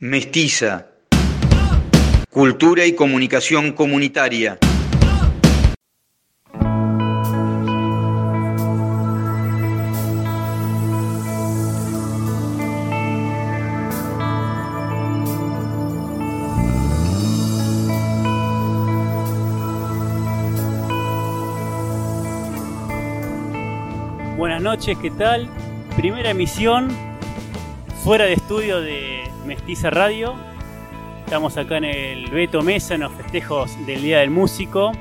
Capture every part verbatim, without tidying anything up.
Mestiza. Cultura y comunicación comunitaria. Buenas noches, ¿qué tal? Primera emisión fuera de estudio de Mestiza Radio. Estamos acá en el Beto Mesa en los festejos del Día del Músico,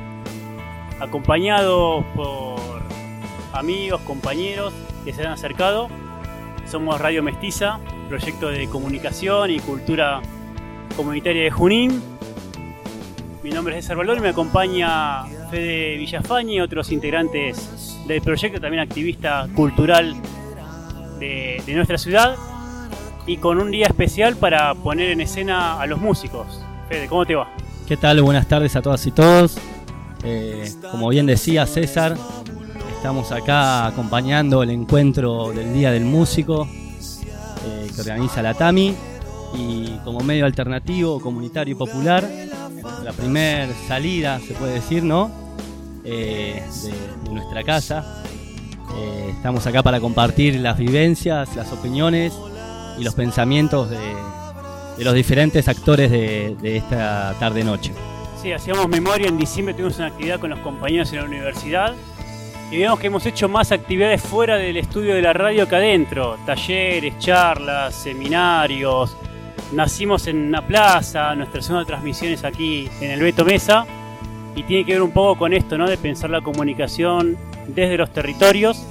acompañados por amigos, compañeros que se han acercado. Somos Radio Mestiza, proyecto de comunicación y cultura comunitaria de Junín. Mi nombre es César Valor y me acompaña Fede Villafañe y otros integrantes del proyecto, también activista cultural de, de nuestra ciudad, y con un día especial para poner en escena a los músicos. Fede, ¿cómo te va? ¿Qué tal? Buenas tardes a todas y todos. Eh, como bien decía César, estamos acá acompañando el encuentro del Día del Músico eh, que organiza la TAMI, y como medio alternativo, comunitario y popular, la primer salida, se puede decir, ¿no? Eh, de, de nuestra casa. Eh, estamos acá para compartir las vivencias, las opiniones y los pensamientos de, de los diferentes actores de, de esta tarde-noche. Sí, hacíamos memoria, en diciembre tuvimos una actividad con los compañeros en la universidad y vemos que hemos hecho más actividades fuera del estudio de la radio que adentro, talleres, charlas, seminarios. Nacimos en una plaza, nuestra segunda transmisión es aquí en el Beto Mesa, y tiene que ver un poco con esto, ¿no? De pensar la comunicación desde los territorios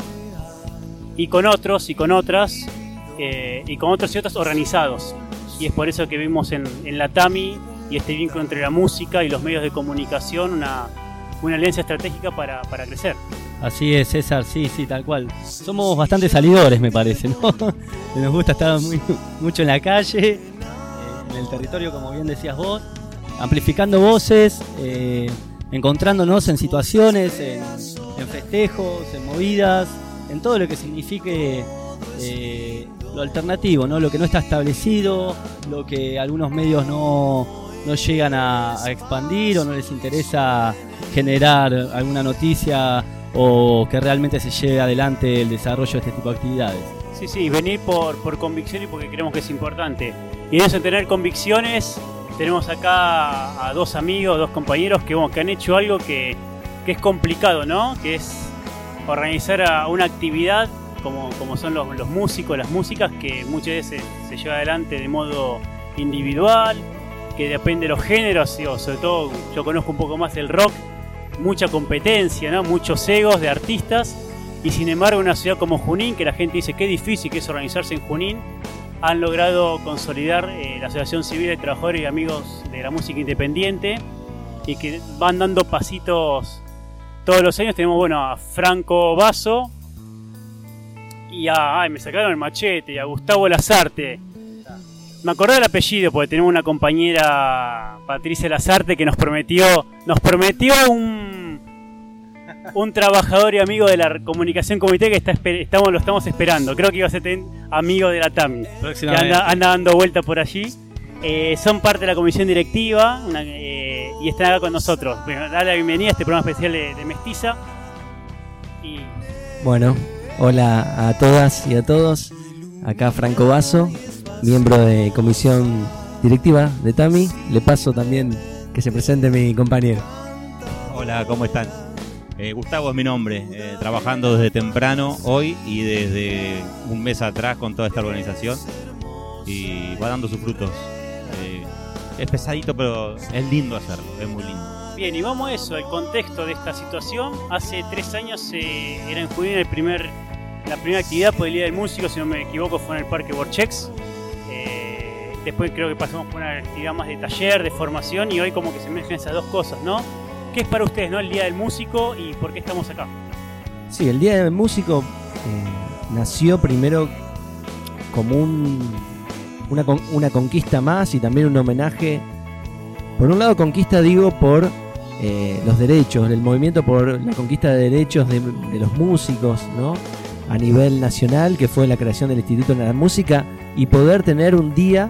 y con otros y con otras eh, y con otros y otros organizados. Y es por eso que vimos en, en la TAMI y este vínculo entre la música y los medios de comunicación una, una alianza estratégica para, para crecer. Así es, César, sí, sí, tal cual. Somos bastante salidores, me parece, ¿no? Nos gusta estar muy, mucho en la calle, eh, en el territorio, como bien decías vos, amplificando voces, eh, encontrándonos en situaciones, en, en festejos, en movidas, en todo lo que signifique eh, lo alternativo, ¿no? Lo que no está establecido, lo que algunos medios no, no llegan a, a expandir o no les interesa generar alguna noticia, o que realmente se lleve adelante el desarrollo de este tipo de actividades. Sí, sí, venir por, por convicción y porque creemos que es importante. Y en eso, en tener convicciones, tenemos acá a dos amigos, dos compañeros que, bueno, que han hecho algo que, que es complicado, ¿no? Que es organizar a una actividad como, como son los, los músicos, las músicas, que muchas veces se, se lleva adelante de modo individual, que depende de los géneros, o sobre todo yo conozco un poco más el rock, mucha competencia, ¿no? Muchos egos de artistas, y sin embargo una ciudad como Junín, que la gente dice que difícil que es organizarse en Junín, han logrado consolidar eh, la Asociación Civil de Trabajadores y Amigos de la Música Independiente, y que van dando pasitos todos los años. Tenemos, bueno, a Franco Basso y a, ay, me sacaron el machete, y a Gustavo Lazarte. Me acordé del apellido porque tenemos una compañera, Patricia Lazarte, que nos prometió nos prometió un, un trabajador y amigo de la comunicación comunitaria que está, estamos, lo estamos esperando. Creo que iba a ser amigo de la TAMI, que anda, anda dando vuelta por allí. Eh, son parte de la comisión directiva una, eh, y están acá con nosotros. Bueno, dale la bienvenida a este programa especial de, de Mestiza. Y... Bueno, hola a todas y a todos. Acá Franco Basso, miembro de comisión directiva de TAMI. Le paso también que se presente mi compañero. Hola, ¿cómo están? Eh, Gustavo es mi nombre, eh, trabajando desde temprano hoy y desde un mes atrás con toda esta organización, y va dando sus frutos. Eh, es pesadito, pero es lindo hacerlo, es muy lindo. Bien, y vamos a eso, el contexto de esta situación. Hace tres años eh, era en Junín el primer, la primera actividad por el Día del Músico, si no me equivoco, fue en el Parque Borchex. Eh, después creo que pasamos por una actividad más de taller, de formación, y hoy como que se mezclan esas dos cosas, ¿no? ¿Qué es para ustedes, no, el Día del Músico, y por qué estamos acá? Sí, el Día del Músico eh, nació primero como un, una, una conquista más, y también un homenaje. Por un lado, conquista, digo, por eh, los derechos, el movimiento por la conquista de derechos de, de los músicos, ¿no? A nivel nacional, que fue la creación del Instituto de la Música, y poder tener un día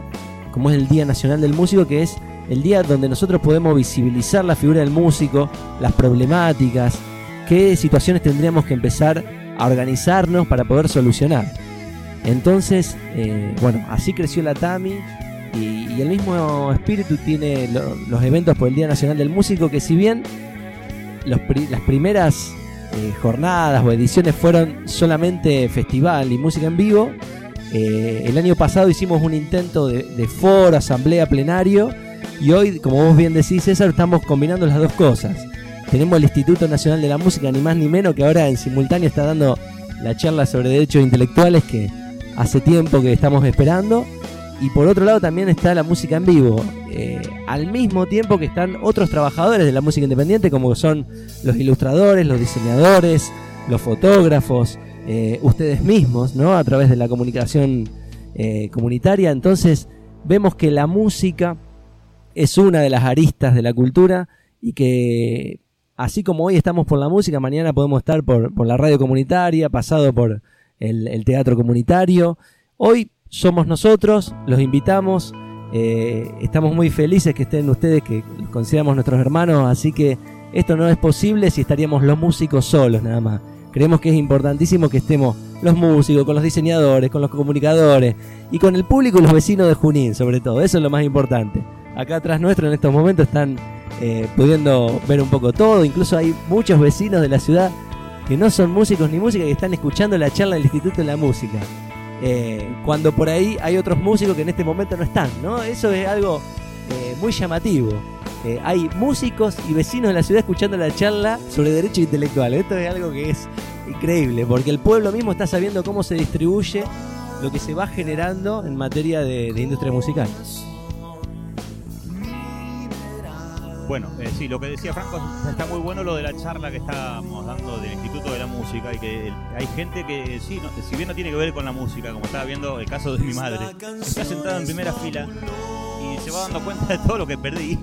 como es el Día Nacional del Músico, que es el día donde nosotros podemos visibilizar la figura del músico, las problemáticas, qué situaciones tendríamos que empezar a organizarnos para poder solucionar. Entonces, eh, bueno, así creció la TAMI y, y el mismo espíritu tiene lo, los eventos por el Día Nacional del Músico, que si bien los pri, las primeras eh, jornadas o ediciones fueron solamente festival y música en vivo, eh, el año pasado hicimos un intento de, de foro, asamblea, plenario, y hoy, como vos bien decís, César, estamos combinando las dos cosas. Tenemos el Instituto Nacional de la Música, ni más ni menos, que ahora en simultáneo está dando la charla sobre derechos intelectuales que hace tiempo que estamos esperando. Y por otro lado también está la música en vivo, eh, al mismo tiempo que están otros trabajadores de la música independiente, como son los ilustradores, los diseñadores, los fotógrafos, eh, ustedes mismos, ¿no? A través de la comunicación eh, comunitaria. Entonces vemos que la música es una de las aristas de la cultura y que así como hoy estamos por la música, mañana podemos estar por, por la radio comunitaria, pasado por el, el teatro comunitario. Hoy somos nosotros, los invitamos, eh, estamos muy felices que estén ustedes, que los consideramos nuestros hermanos, así que esto no es posible si estaríamos los músicos solos nada más. Creemos que es importantísimo que estemos los músicos, con los diseñadores, con los comunicadores y con el público y los vecinos de Junín, sobre todo. Eso es lo más importante. Acá atrás nuestro en estos momentos están eh, pudiendo ver un poco todo. Incluso hay muchos vecinos de la ciudad que no son músicos ni música, que están escuchando la charla del Instituto de la Música. Eh, cuando por ahí hay otros músicos que en este momento no están, ¿no? Eso es algo eh, muy llamativo. Eh, hay músicos y vecinos de la ciudad escuchando la charla sobre derechos intelectuales. Esto es algo que es increíble, porque el pueblo mismo está sabiendo cómo se distribuye lo que se va generando en materia de, de industria musical. Bueno, eh, sí, lo que decía Franco está muy bueno, lo de la charla que estábamos dando del Instituto de la Música, y que hay gente que sí, no, si bien no tiene que ver con la música, como estaba viendo el caso de mi madre, está sentada en primera fila y se va dando cuenta de todo lo que perdí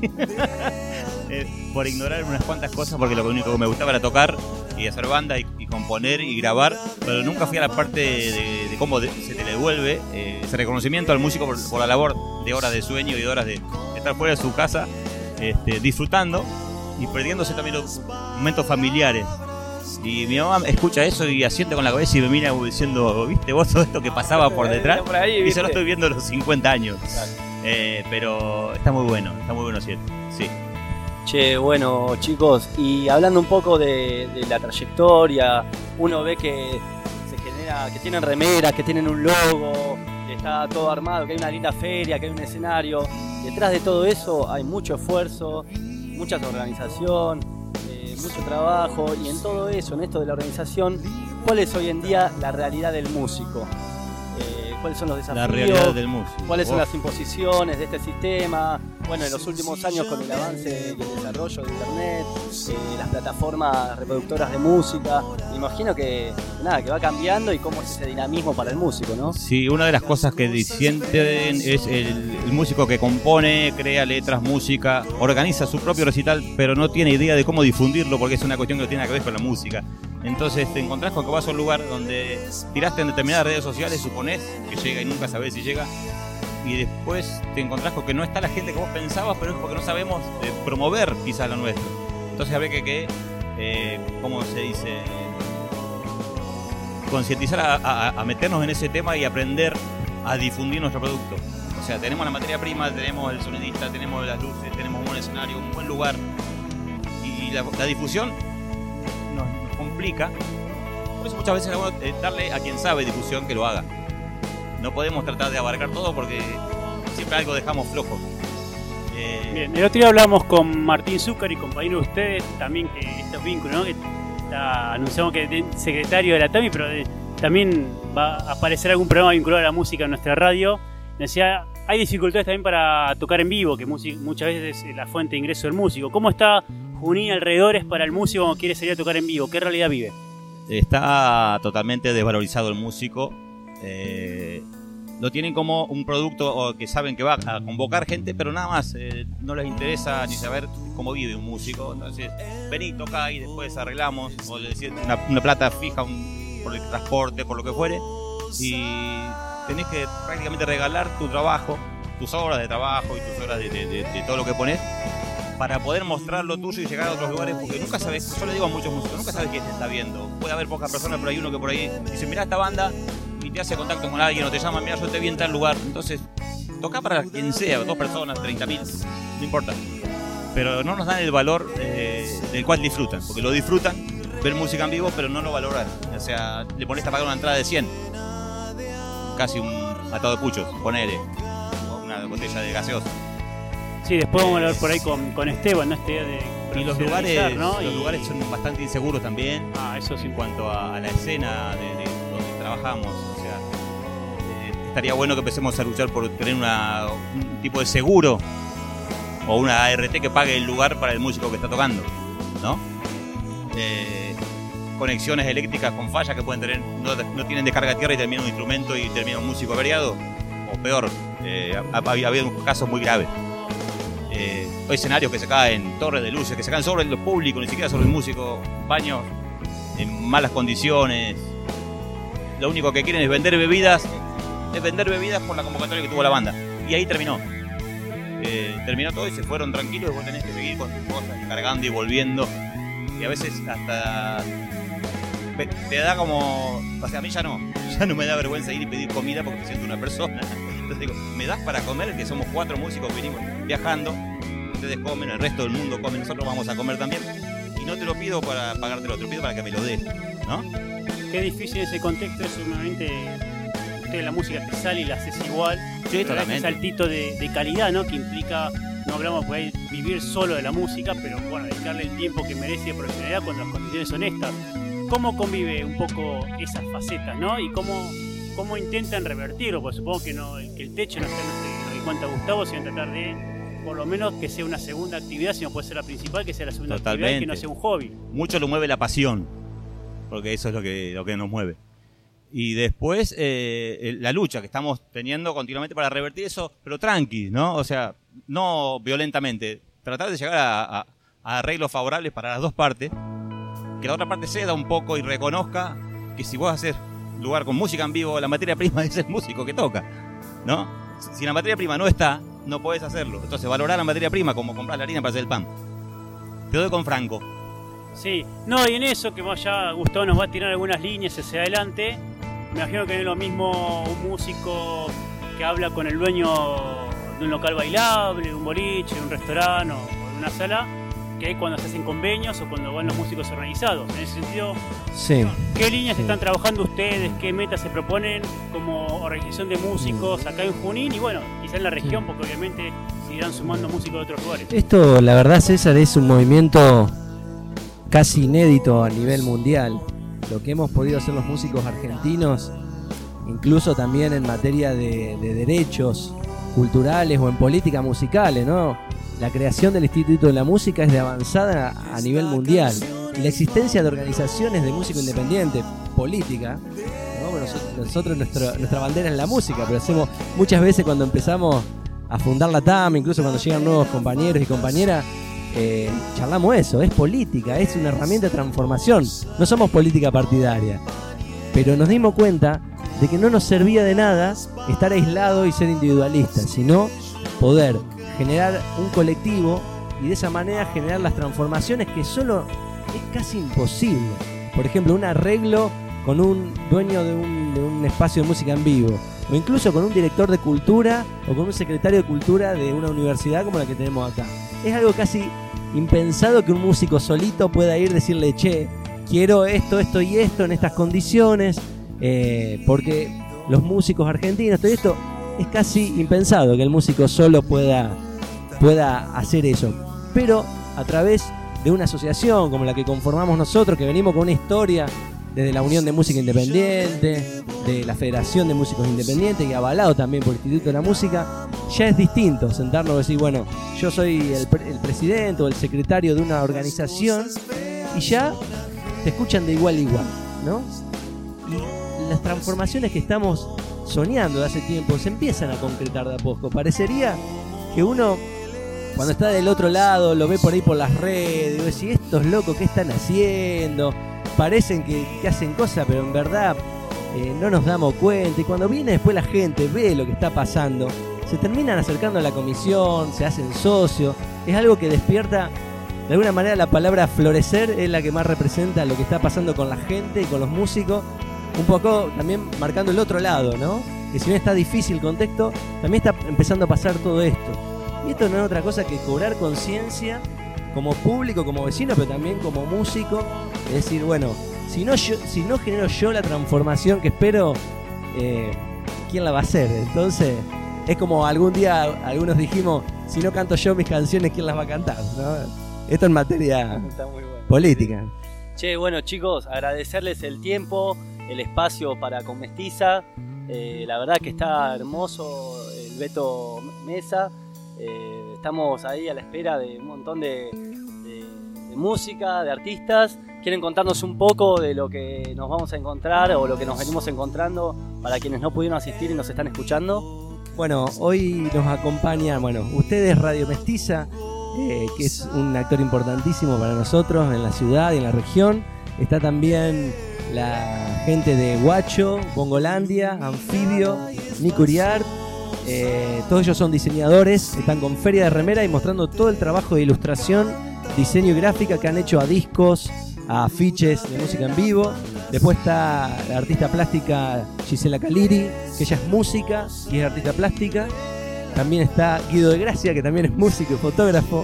eh, por ignorar unas cuantas cosas, porque lo único que me gustaba era tocar y hacer banda y, y componer y grabar, pero nunca fui a la parte de, de, de cómo de, se te le devuelve eh, ese reconocimiento al músico por, por la labor de horas de sueño y de horas de, de estar fuera de su casa, Este, disfrutando y perdiéndose también los momentos familiares. Y mi mamá escucha eso y asiente con la cabeza y me mira diciendo, ¿viste vos todo esto que pasaba por detrás? Por ahí, y se lo estoy viendo a los cincuenta años. Claro. Eh, pero está muy bueno, está muy bueno, ¿cierto? Sí. Che, bueno, chicos, y hablando un poco de, de la trayectoria, uno ve que se genera, que tienen remeras, que tienen un logo, que está todo armado, que hay una linda feria, que hay un escenario. Detrás de todo eso hay mucho esfuerzo, mucha organización, eh, mucho trabajo, y en todo eso, en esto de la organización, ¿cuál es hoy en día la realidad del músico? Eh, ¿Cuáles son los desafíos? La realidad del músico. ¿Cuáles son las imposiciones de este sistema? Bueno, en los últimos años con el avance y el desarrollo de internet, eh, las plataformas reproductoras de música, me imagino que nada, que va cambiando, y cómo es ese dinamismo para el músico, ¿no? Sí, una de las cosas que disienten es el, el músico que compone, crea letras, música, organiza su propio recital, pero no tiene idea de cómo difundirlo, porque es una cuestión que no tiene que ver con la música. Entonces te encontrás con que vas a un lugar donde tiraste en determinadas redes sociales, suponés que llega y nunca sabés si llega, y después te encontrás con que no está la gente que vos pensabas, pero es porque no sabemos eh, promover quizás lo nuestro. Entonces habría que, que eh, ¿cómo se dice? Concientizar a, a, a meternos en ese tema y aprender a difundir nuestro producto. O sea, tenemos la materia prima, tenemos el sonidista, tenemos las luces, tenemos un buen escenario, un buen lugar, y la, la difusión nos, nos complica. Por eso muchas veces es bueno darle a quien sabe difusión que lo haga. No podemos tratar de abarcar todo porque siempre algo dejamos flojo. Eh... Bien, el otro día hablamos con Martín Zúcar y compañero de ustedes también, que estos vínculos, ¿no? Que está, anunciamos que es secretario de la TAMI, pero de, también va a aparecer algún programa vinculado a la música en nuestra radio. Decía, hay dificultades también para tocar en vivo, que music, muchas veces es la fuente de ingreso del músico. ¿Cómo está Junín alrededores para el músico cuando quiere salir a tocar en vivo? ¿Qué realidad vive? Está totalmente desvalorizado el músico. Eh, lo tienen como un producto que saben que va a convocar gente, pero nada más, eh, no les interesa ni saber cómo vive un músico. Entonces, vení, toca y después arreglamos, o le decís una, una plata fija un, por el transporte, por lo que fuere, y tenés que prácticamente regalar tu trabajo tus horas de trabajo y tus horas de, de, de, de todo lo que pones para poder mostrar lo tuyo y llegar a otros lugares, porque nunca sabes, yo le digo a muchos músicos, nunca sabes quién te está viendo. Puede haber pocas personas, pero hay uno que por ahí dice, mirá esta banda, y te hace contacto con alguien o te llama, mirá, yo te vi en tal lugar. Entonces, toca para quien sea, dos personas, treinta mil, no importa. Pero no nos dan el valor eh, del cual disfrutan, porque lo disfrutan, ver música en vivo, pero no lo valoran. O sea, le pones a pagar una entrada de cien, casi un atado de puchos, ponele, o una botella de gaseosa. Sí, después vamos a hablar por ahí con, con Esteban, ¿no? Esta idea de y los lugares, ¿no? los y... lugares son bastante inseguros también. Ah, eso sí. En cuanto a, a la escena de, de donde trabajamos, o sea, eh, estaría bueno que empecemos a luchar por tener una, un tipo de seguro o una A R T que pague el lugar para el músico que está tocando, ¿no? Eh, conexiones eléctricas con fallas que pueden tener, no, no tienen descarga de tierra y termina un instrumento y termina un músico averiado, o peor, eh, ha, ha habido casos muy graves. Eh, hay escenarios que se caen, torres de luces que se caen sobre el público, ni siquiera sobre el músico, baños en malas condiciones. Lo único que quieren es vender bebidas, es vender bebidas por la convocatoria que tuvo la banda. Y ahí terminó. Eh, terminó todo y se fueron tranquilos y vos tenés que seguir con tus cosas, cargando y volviendo. Y a veces hasta te da como, o sea, a mí ya no, ya no me da vergüenza ir y pedir comida porque me siento una persona. Entonces digo, ¿me das para comer? Que somos cuatro músicos que venimos viajando, ustedes comen, el resto del mundo come, nosotros vamos a comer también. Y no te lo pido para pagártelo, te lo pido para que me lo des, ¿no? Qué difícil ese contexto, es normalmente usted la música te sale y la haces igual. Sí, pero totalmente. ese saltito de, de calidad, ¿no? Que implica, no hablamos por ahí vivir solo de la música, pero bueno, dedicarle el tiempo que merece de profesionalidad cuando las condiciones son estas. ¿Cómo convive un poco esas facetas, ¿no? Y cómo, cómo intentan revertirlo, porque supongo que, no, que el techo no está en lo que cuenta Gustavo, sino tratar de, por lo menos, que sea una segunda actividad, si no puede ser la principal, que sea la segunda Totalmente. actividad y que no sea un hobby. Mucho lo mueve la pasión, porque eso es lo que, lo que nos mueve. Y después eh, la lucha que estamos teniendo continuamente para revertir eso, pero tranqui, ¿no? O sea, no violentamente. Tratar de llegar a, a, a arreglos favorables para las dos partes, que la otra parte ceda un poco y reconozca que si vos haces lugar con música en vivo, la materia prima es el músico que toca, ¿no? Si la materia prima no está, no podés hacerlo. Entonces valorar la materia prima como comprar la harina para hacer el pan. Te doy con Franco. Sí, no, y en eso que ya Gustavo nos va a tirar algunas líneas hacia adelante, me imagino que no es lo mismo un músico que habla con el dueño de un local bailable, de un boliche, de un restaurante o de una sala, que es cuando se hacen convenios o cuando van los músicos organizados. En ese sentido, Sí. ¿qué líneas Sí. están trabajando ustedes? ¿Qué metas se proponen como organización de músicos acá en Junín? Y bueno, quizá en la región, Sí. porque obviamente se irán sumando músicos de otros lugares. Esto, la verdad, César, es un movimiento casi inédito a nivel mundial. Lo que hemos podido hacer los músicos argentinos, incluso también en materia de, de derechos culturales o en políticas musicales, ¿no? La creación del Instituto de la Música es de avanzada a, a nivel mundial. Y la existencia de organizaciones de músico independiente, política, ¿no? Bueno, nosotros, nosotros nuestro, nuestra bandera es la música, pero hacemos muchas veces cuando empezamos a fundar la T A M, incluso cuando llegan nuevos compañeros y compañeras, eh, charlamos eso, es política, es una herramienta de transformación, no somos política partidaria, pero nos dimos cuenta de que no nos servía de nada estar aislados y ser individualistas, sino poder generar un colectivo y de esa manera generar las transformaciones que solo es casi imposible. Por ejemplo, un arreglo con un dueño de un, de un espacio de música en vivo, o incluso con un director de cultura o con un secretario de cultura de una universidad como la que tenemos acá. Es algo casi impensado que un músico solito pueda ir y decirle, che, quiero esto, esto y esto en estas condiciones, eh, porque los músicos argentinos, todo esto, es casi impensado que el músico solo pueda, pueda hacer eso. Pero a través de una asociación como la que conformamos nosotros, que venimos con una historia desde la Unión de Música Independiente, de la Federación de Músicos Independientes y avalado también por el Instituto de la Música, ya es distinto sentarnos y decir, bueno, yo soy el, pre- el presidente o el secretario de una organización y ya te escuchan de igual a igual, ¿no? Y las transformaciones que estamos soñando de hace tiempo se empiezan a concretar de a poco. Parecería que uno, cuando está del otro lado, lo ve por ahí por las redes, y dice, estos locos, ¿qué están haciendo? Parecen que, que hacen cosas, pero en verdad eh, no nos damos cuenta. Y cuando viene después la gente, ve lo que está pasando, se terminan acercando a la comisión, se hacen socios. Es algo que despierta, de alguna manera la palabra florecer es la que más representa lo que está pasando con la gente y con los músicos. Un poco también marcando el otro lado, ¿no? Que si bien está difícil el contexto, también está empezando a pasar todo esto. Y esto no es otra cosa que cobrar conciencia como público, como vecino, pero también como músico. Es decir, bueno, si no, yo, si no genero yo la transformación que espero, eh, ¿quién la va a hacer? Entonces, es como algún día algunos dijimos, si no canto yo mis canciones, ¿quién las va a cantar? ¿No? Esto en materia Está muy bueno. política. Che, bueno chicos, agradecerles el tiempo, el espacio para con Mestiza. Eh, la verdad que está hermoso el Beto Mesa. Eh, estamos ahí a la espera de un montón de, de, de música, de artistas. ¿Quieren contarnos un poco de lo que nos vamos a encontrar o lo que nos venimos encontrando para quienes no pudieron asistir y nos están escuchando? Bueno, hoy nos acompaña, bueno, ustedes Radio Mestiza, eh, que es un actor importantísimo para nosotros en la ciudad y en la región. Está también la gente de Guacho, Bongolandia, Anfibio, Nicuriart. Eh, todos ellos son diseñadores, están con Feria de Remera y mostrando todo el trabajo de ilustración, diseño y gráfica que han hecho a discos, a afiches de música en vivo. Después está la artista plástica Gisela Caliri, que ella es música y es artista plástica. También está Guido de Gracia, que también es músico y fotógrafo,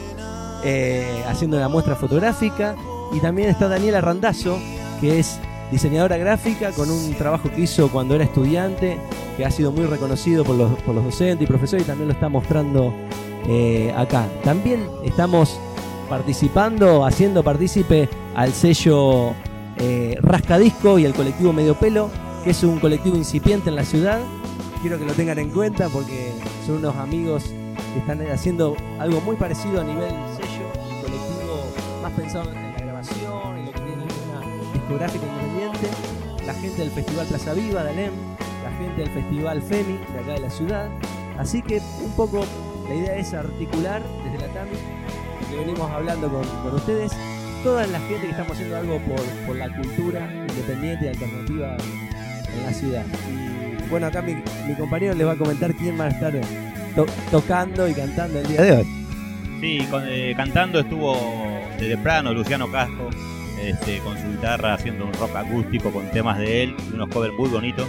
eh, haciendo la muestra fotográfica. Y también está Daniela Randazzo, que es diseñadora gráfica con un trabajo que hizo cuando era estudiante, que ha sido muy reconocido por los, por los docentes y profesores, y también lo está mostrando eh, acá. También estamos participando, haciendo partícipe al sello eh, Rascadisco y el colectivo Medio Pelo, que es un colectivo incipiente en la ciudad. Quiero que lo tengan en cuenta porque son unos amigos que están haciendo algo muy parecido a nivel sello, un colectivo más pensado en la grabación y lo que tiene una discográfica independiente. La gente del Festival Plaza Viva de Alem, la gente del Festival FEMI de acá de la ciudad. Así que un poco la idea es articular desde la TAMI, que venimos hablando con, con ustedes, toda la gente que estamos haciendo algo por, por la cultura independiente y alternativa en, en la ciudad. Y bueno, acá mi, mi compañero les va a comentar quién va a estar to, tocando y cantando el día de hoy. Sí, con, eh, cantando estuvo desde temprano Luciano Castro, este, con su guitarra haciendo un rock acústico con temas de él, unos covers muy bonitos.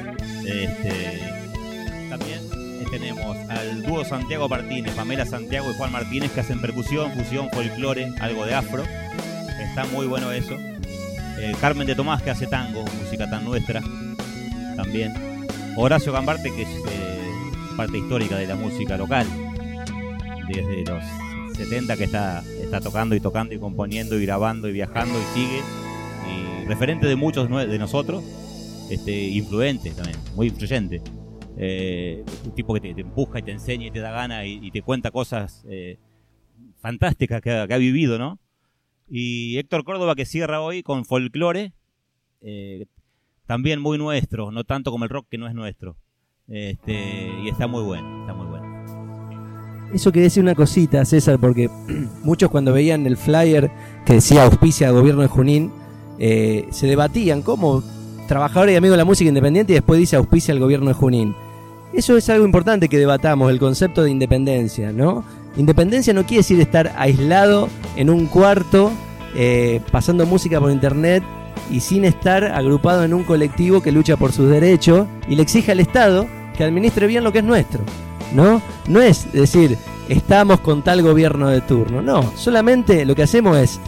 Este, también tenemos al dúo Santiago Martínez, Pamela Santiago y Juan Martínez, que hacen percusión, fusión, folclore, algo de afro. Está muy bueno eso. Eh, Carmen de Tomás, que hace tango, música tan nuestra también. Horacio Gambarte, que es eh, parte histórica de la música local, desde los setenta que está, está tocando y tocando y componiendo y grabando y viajando y sigue. Y referente de muchos de nosotros, este, influente también, muy influyente. Eh, un tipo que te, te empuja y te enseña y te da gana y, y te cuenta cosas eh, fantásticas que ha, que ha vivido, ¿no? Y Héctor Córdoba, que cierra hoy con folclore, eh, también muy nuestro, no tanto como el rock que no es nuestro. Este, y está muy bueno, está muy bueno. Eso quería decir una cosita, César, porque muchos cuando veían el flyer que decía auspicia gobierno de Junín, eh, se debatían cómo trabajadores y amigos de la música independiente y después dice auspicia el gobierno de Junín. Eso es algo importante que debatamos, el concepto de independencia, ¿no? Independencia no quiere decir estar aislado en un cuarto, eh, pasando música por internet y sin estar agrupado en un colectivo que lucha por sus derechos y le exige al Estado que administre bien lo que es nuestro, ¿no? No es decir, estamos con tal gobierno de turno, no, solamente lo que hacemos es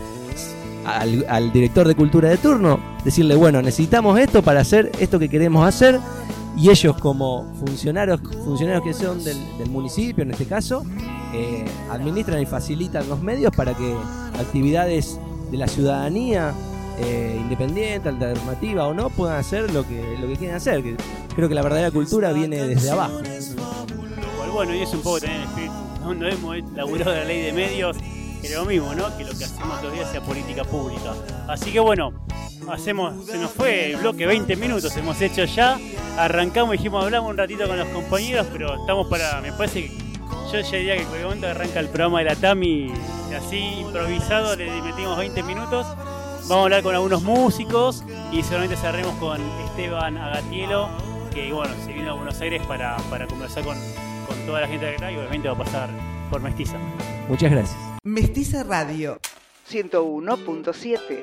al, al director de cultura de turno decirle, bueno, necesitamos esto para hacer esto que queremos hacer, y ellos como funcionarios funcionarios que son del, del municipio en este caso, eh, administran y facilitan los medios para que actividades de la ciudadanía eh, independiente, alternativa o no, puedan hacer lo que, lo que quieren hacer, que creo que la verdadera cultura viene desde abajo. Bueno, y es un poco también el espíritu, ¿no? No hemos laburado la ley de medios, que es lo mismo, ¿no? Que lo que hacemos todos los días sea política pública. Así que bueno, hacemos, se nos fue el bloque, veinte minutos hemos hecho ya. Arrancamos, dijimos, hablamos un ratito con los compañeros, pero estamos para, me parece que yo ya diría que en el momento que arranca el programa de la TAMI, así improvisado, le metimos veinte minutos. Vamos a hablar con algunos músicos y seguramente cerremos con Esteban Agatielo, que bueno, se vino a Buenos Aires para, para conversar con con toda la gente de acá y obviamente va a pasar por Mestiza. Muchas gracias. Mestiza Radio ciento uno punto siete.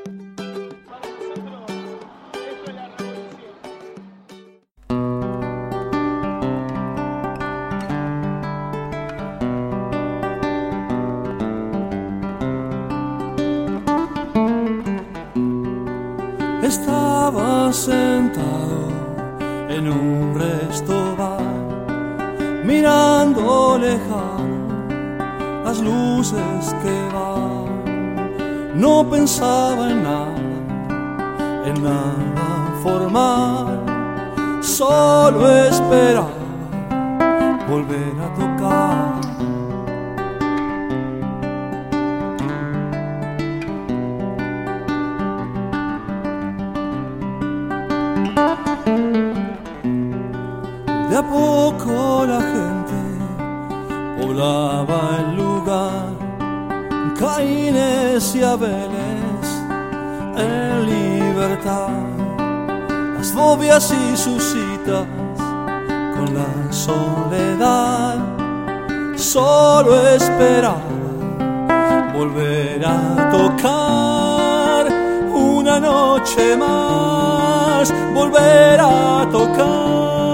Estaba sentado en un restaurante, mirando lejano las luces que van. No pensaba en nada, en nada formal, solo esperaba volver a tocar. De a poco la gente poblaba el lugar, Caínes y Abeles en libertad, las fobias y sus citas con la soledad, solo esperaba volver a tocar una noche más, volver a tocar.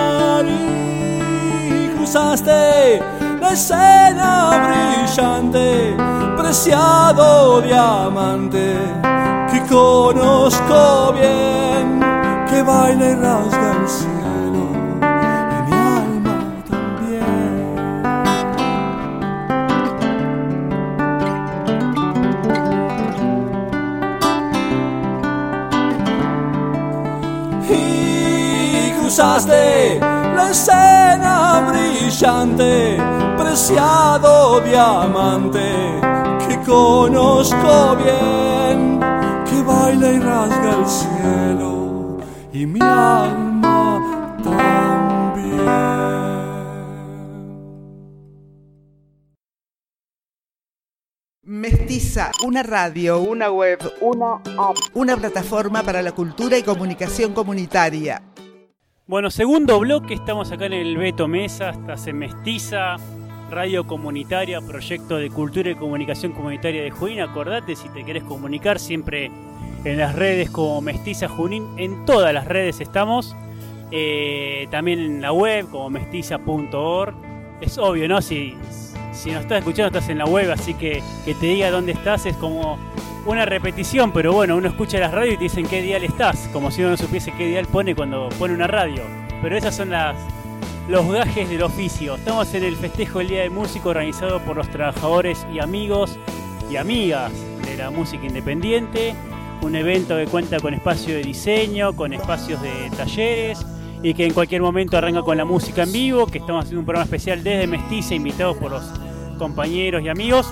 Cruzaste la escena brillante, preciado diamante, que conozco bien, que baila y rasga el cielo, y mi alma también. Y cruzaste la escena brillante, preciado diamante, que conozco bien, que baila y rasga el cielo, y mi alma también. Mestiza, una radio, una web, una app, una plataforma para la cultura y comunicación comunitaria. Bueno, segundo bloque, estamos acá en el Beto Mesa, estás en Mestiza, radio comunitaria, proyecto de cultura y comunicación comunitaria de Junín. Acordate, si te querés comunicar, siempre en las redes como Mestiza Junín, en todas las redes estamos, eh, también en la web como mestiza punto org. Es obvio, ¿no? Si, si nos estás escuchando, estás en la web, así que que te diga dónde estás es como una repetición, pero bueno, uno escucha las radios y te dicen qué dial estás, como si uno no supiese qué dial pone cuando pone una radio. Pero esas son las los gajes del oficio. Estamos en el festejo del Día del Músico organizado por los trabajadores y amigos y amigas de la música independiente. Un evento que cuenta con espacio de diseño, con espacios de talleres y que en cualquier momento arranca con la música en vivo, que estamos haciendo un programa especial desde Mestiza, invitados por los compañeros y amigos.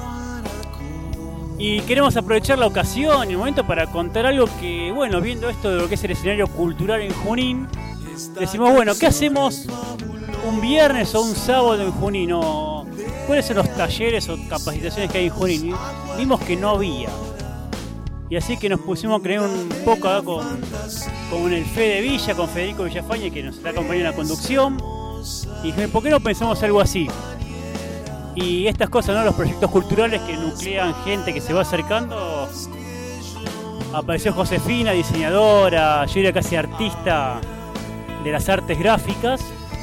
Y queremos aprovechar la ocasión y el momento para contar algo que, bueno, viendo esto de lo que es el escenario cultural en Junín, decimos, bueno, ¿qué hacemos un viernes o un sábado en Junín? O, ¿cuáles son los talleres o capacitaciones que hay en Junín? Y vimos que no había. Y así que nos pusimos a creer un poco acá con, con el Fede Villa, con Federico Villafañe, que nos está acompañando en la conducción. Y dije, ¿por qué no pensamos algo así? Y estas cosas, ¿no? Los proyectos culturales que nuclean gente que se va acercando. Apareció Josefina, diseñadora, yo era casi artista de las artes gráficas.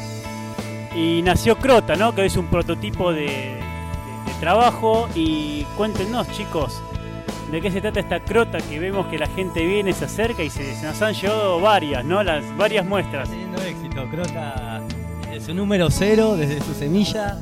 Y nació Crota, ¿no? Que es un prototipo de, de, de trabajo. Y cuéntenos, chicos, de qué se trata esta Crota, que vemos que la gente viene, se acerca y se, se nos han llevado varias, ¿no? Las varias muestras. Teniendo éxito, Crota desde su número cero, desde su semilla.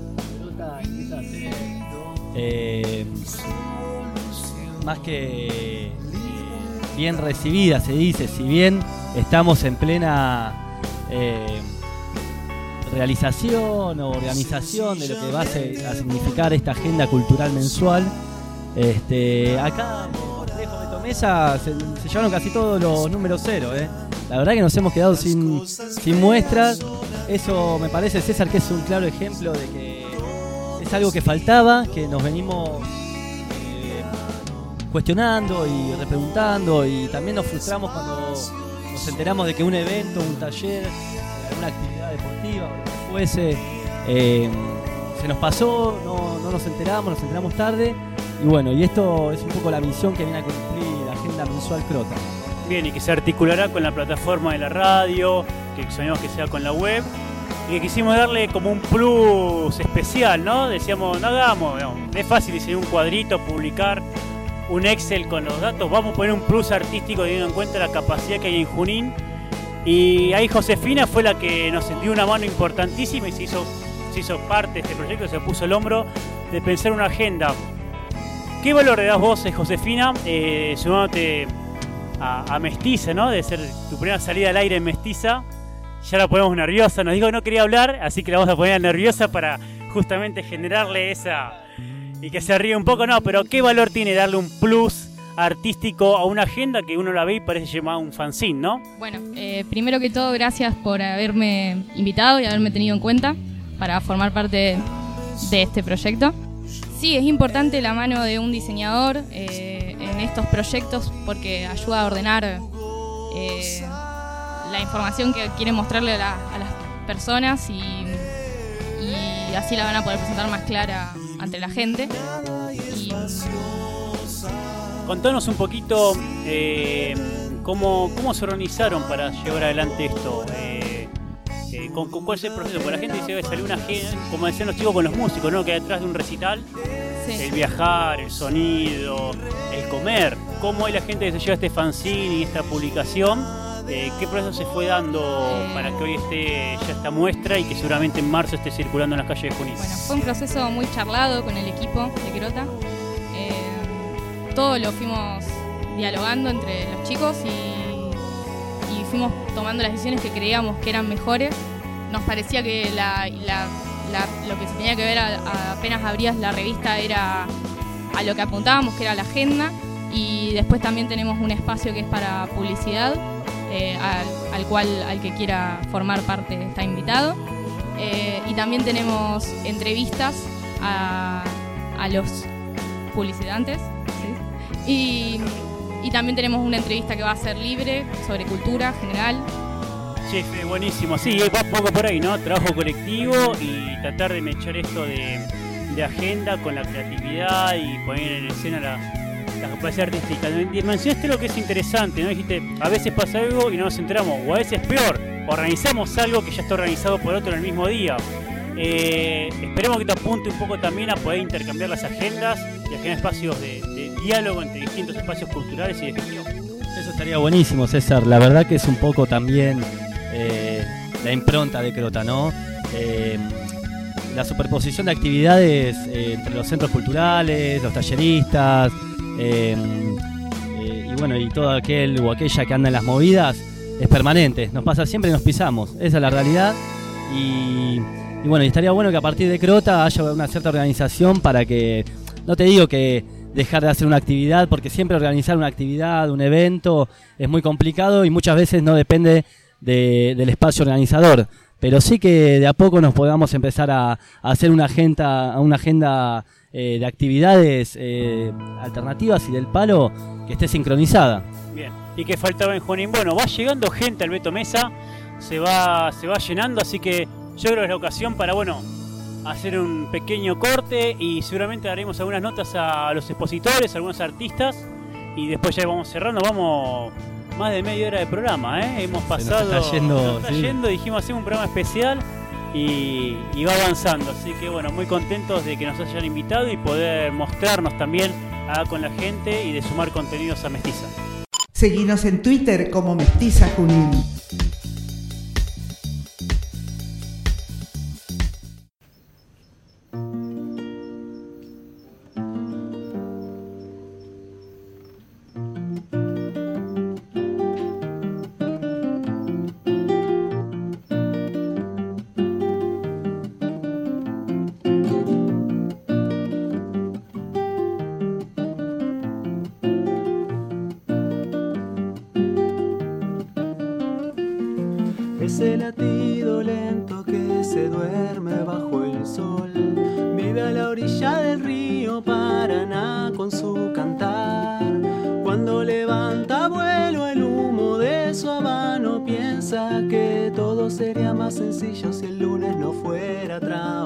Eh, más que eh, bien recibida, se dice, si bien estamos en plena eh, realización o organización de lo que va a, ser, a significar esta agenda cultural mensual, este, acá en el complejo Beto Mesa se, se llevaron casi todos los números cero, ¿eh? La verdad que nos hemos quedado sin, sin muestras. Eso me parece, César, que es un claro ejemplo de que es algo que faltaba, que nos venimos eh, cuestionando y repreguntando, y también nos frustramos cuando nos enteramos de que un evento, un taller, una actividad deportiva o lo que fuese, Eh, se nos pasó, no, no nos enteramos, nos enteramos tarde. Y bueno, y esto es un poco la misión que viene a cumplir la Agenda Mensual Crota. Bien, y que se articulará con la plataforma de la radio, que soñamos que sea con la web, y que quisimos darle como un plus especial, ¿no? Decíamos, no hagamos, no, es fácil diseñar un cuadrito, publicar un Excel con los datos, vamos a poner un plus artístico teniendo en cuenta la capacidad que hay en Junín. Y ahí Josefina fue la que nos dio una mano importantísima y se hizo, se hizo parte de este proyecto, se puso el hombro de pensar una agenda. ¿Qué valor le das vos, Josefina, eh, sumándote a, a Mestiza, ¿no? De ser tu primera salida al aire en Mestiza? Ya la ponemos nerviosa, nos dijo que no quería hablar, así que la vamos a poner nerviosa para justamente generarle esa... y que se ríe un poco, no, pero ¿qué valor tiene darle un plus artístico a una agenda que uno la ve y parece llamada un fanzine, ¿no? Bueno, eh, primero que todo, gracias por haberme invitado y haberme tenido en cuenta para formar parte de este proyecto. Sí, es importante la mano de un diseñador eh, en estos proyectos porque ayuda a ordenar eh, la información que quieren mostrarle a, la, a las personas y, y así la van a poder presentar más clara ante la gente. Y... Contanos un poquito eh, cómo, cómo se organizaron para llevar adelante esto. Eh, eh, con, con ¿Cuál es el proceso? Porque la gente dice que salió una agenda, como decían los chicos con los músicos, ¿no? Que hay detrás de un recital, sí. El viajar, el sonido, el comer. ¿Cómo hay la gente que se lleva este fanzine y esta publicación? Eh, ¿Qué proceso se fue dando eh... para que hoy esté ya esta muestra y que seguramente en marzo esté circulando en las calles de Junín? Bueno, fue un proceso muy charlado con el equipo de Crota. Eh, todo lo fuimos dialogando entre los chicos y, y fuimos tomando las decisiones que creíamos que eran mejores. Nos parecía que la, la, la, lo que se tenía que ver a, a apenas abrías la revista era a lo que apuntábamos, que era la agenda. Y después también tenemos un espacio que es para publicidad. Eh, al, al cual al que quiera formar parte está invitado eh, y también tenemos entrevistas a, a los publicitantes, ¿sí? y, y también tenemos una entrevista que va a ser libre sobre cultura general. Sí, buenísimo, sí, va un poco por ahí, ¿no? Trabajo colectivo y tratar de mechar esto de, de agenda con la creatividad y poner en escena la la capacidad artística. Mencionaste lo que es interesante, ¿no? Dijiste, a veces pasa algo y no nos enteramos, o a veces peor, organizamos algo que ya está organizado por otro en el mismo día. Eh, esperemos que te apunte un poco también a poder intercambiar las agendas y a generar espacios de, de diálogo entre distintos espacios culturales y de gestión. Eso estaría buenísimo, César. La verdad que es un poco también eh, la impronta de Crota, ¿no? Eh, la superposición de actividades eh, entre los centros culturales, los talleristas, Eh, eh, y bueno, y todo aquel o aquella que anda en las movidas es permanente, nos pasa siempre y nos pisamos, esa es la realidad. Y, y bueno, y estaría bueno que a partir de Crota haya una cierta organización para que, no te digo que dejar de hacer una actividad, porque siempre organizar una actividad, un evento es muy complicado y muchas veces no depende de, del espacio organizador, pero sí que de a poco nos podamos empezar a, a hacer una agenda, una agenda Eh, de actividades eh, alternativas y del palo que esté sincronizada. Bien, y que faltaba en Junín. Bueno, va llegando gente al Beto Mesa, se va, se va llenando, así que yo creo que es la ocasión para, bueno, hacer un pequeño corte y seguramente daremos algunas notas a los expositores, a algunos artistas y después ya vamos cerrando, vamos más de media hora de programa, ¿eh? Hemos pasado, se nos está yendo, nos está sí. yendo, dijimos hacer un programa especial. Y, y va avanzando, así que bueno, muy contentos de que nos hayan invitado y poder mostrarnos también acá con la gente y de sumar contenidos a Mestiza. Seguinos en Twitter como Mestiza Junín. Ese latido lento que se duerme bajo el sol, vive a la orilla del río Paraná con su cantar. Cuando levanta vuelo el humo de su habano, piensa que todo sería más sencillo si el lunes no fuera trabajar.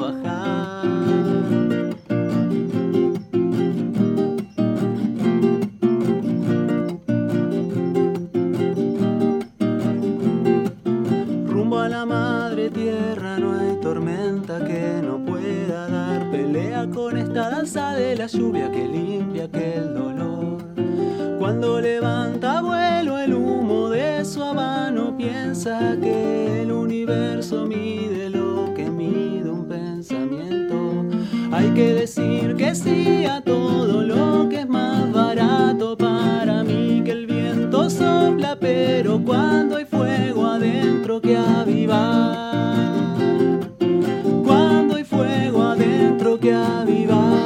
tormenta que no pueda dar pelea con esta danza de la lluvia que limpia aquel dolor. Cuando levanta vuelo el humo de su habano, piensa que el universo mide lo que mide un pensamiento. Hay que decir que sí a todo lo que es más barato para mí, que el viento sopla, pero cuando hay fuego adentro que avivar, cuando hay fuego adentro que avivar.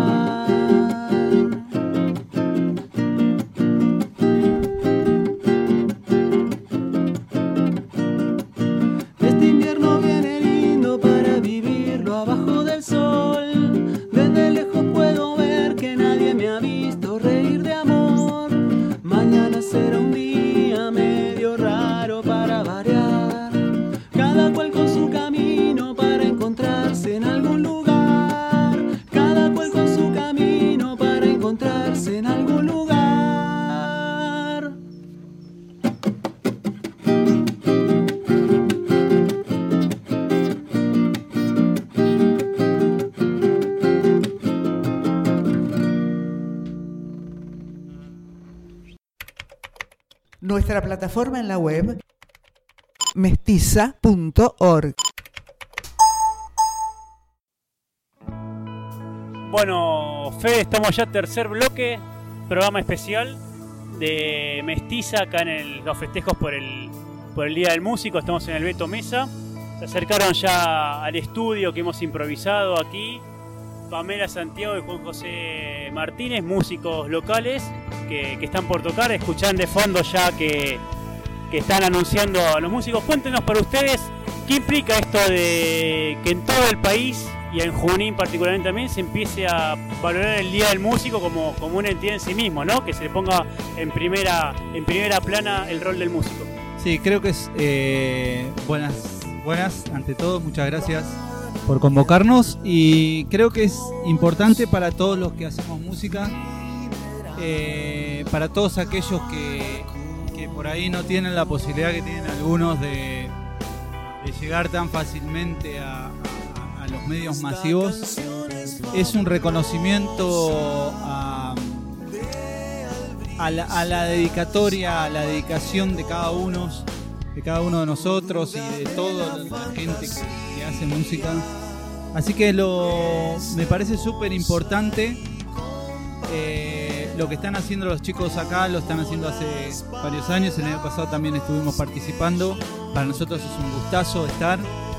Este invierno viene lindo para vivirlo abajo del sol. Desde lejos puedo ver que nadie me ha visto reír de amor. Mañana será un día medio raro para variar, cada cual con su camino para encontrarse en algún lugar, cada cual con su camino para encontrarse en algún lugar. Nuestra plataforma en la web mestiza punto org. Bueno, Fede, estamos ya tercer bloque, programa especial de Mestiza acá en el, los festejos por el, por el Día del Músico. Estamos en el Beto Mesa. Se acercaron ya al estudio que hemos improvisado aquí Pamela Santiago y Juan José Martínez, músicos locales que, que están por tocar. Escuchan de fondo ya que, que están anunciando a los músicos. Cuéntenos para ustedes qué implica esto de que en todo el país y en Junín particularmente también se empiece a valorar el Día del Músico como, como una entidad en sí mismo, ¿no? Que se le ponga en primera, en primera plana el rol del músico. Sí, creo que es eh, buenas, buenas ante todo, muchas gracias por convocarnos y creo que es importante para todos los que hacemos música, eh, para todos aquellos que, que por ahí no tienen la posibilidad que tienen algunos de, de llegar tan fácilmente a, a, a los medios masivos. Es un reconocimiento a, a, la, a la dedicatoria, a la dedicación de cada uno, de cada uno de nosotros y de toda la gente que que hace música, así que lo me parece súper importante eh, lo que están haciendo los chicos acá. Lo están haciendo hace varios años, el año pasado también estuvimos participando, para nosotros es un gustazo estar,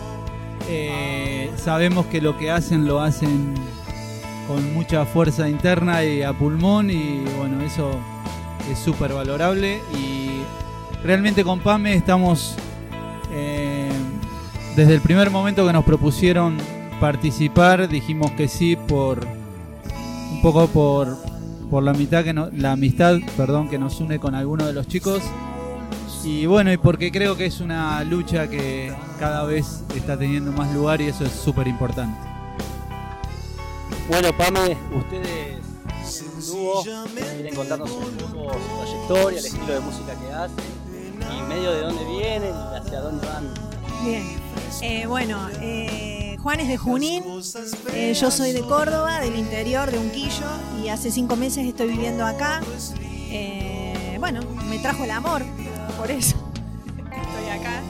eh, sabemos que lo que hacen lo hacen con mucha fuerza interna y a pulmón y bueno, eso es súper valorable y realmente con Pame estamos eh, desde el primer momento que nos propusieron participar, dijimos que sí por un poco por, por la mitad que no, la amistad, perdón, que nos une con algunos de los chicos y bueno, y porque creo que es una lucha que cada vez está teniendo más lugar y eso es súper importante. Bueno, Pame, ustedes un dúo, quieren contarnos un poco su trayectoria, el estilo de música que hacen y medio de dónde vienen y hacia dónde van. Bien. Eh, bueno, eh, Juan es de Junín, eh, yo soy de Córdoba, del interior, de Unquillo, y hace cinco meses estoy viviendo acá. Eh, bueno, me trajo el amor, por eso estoy acá.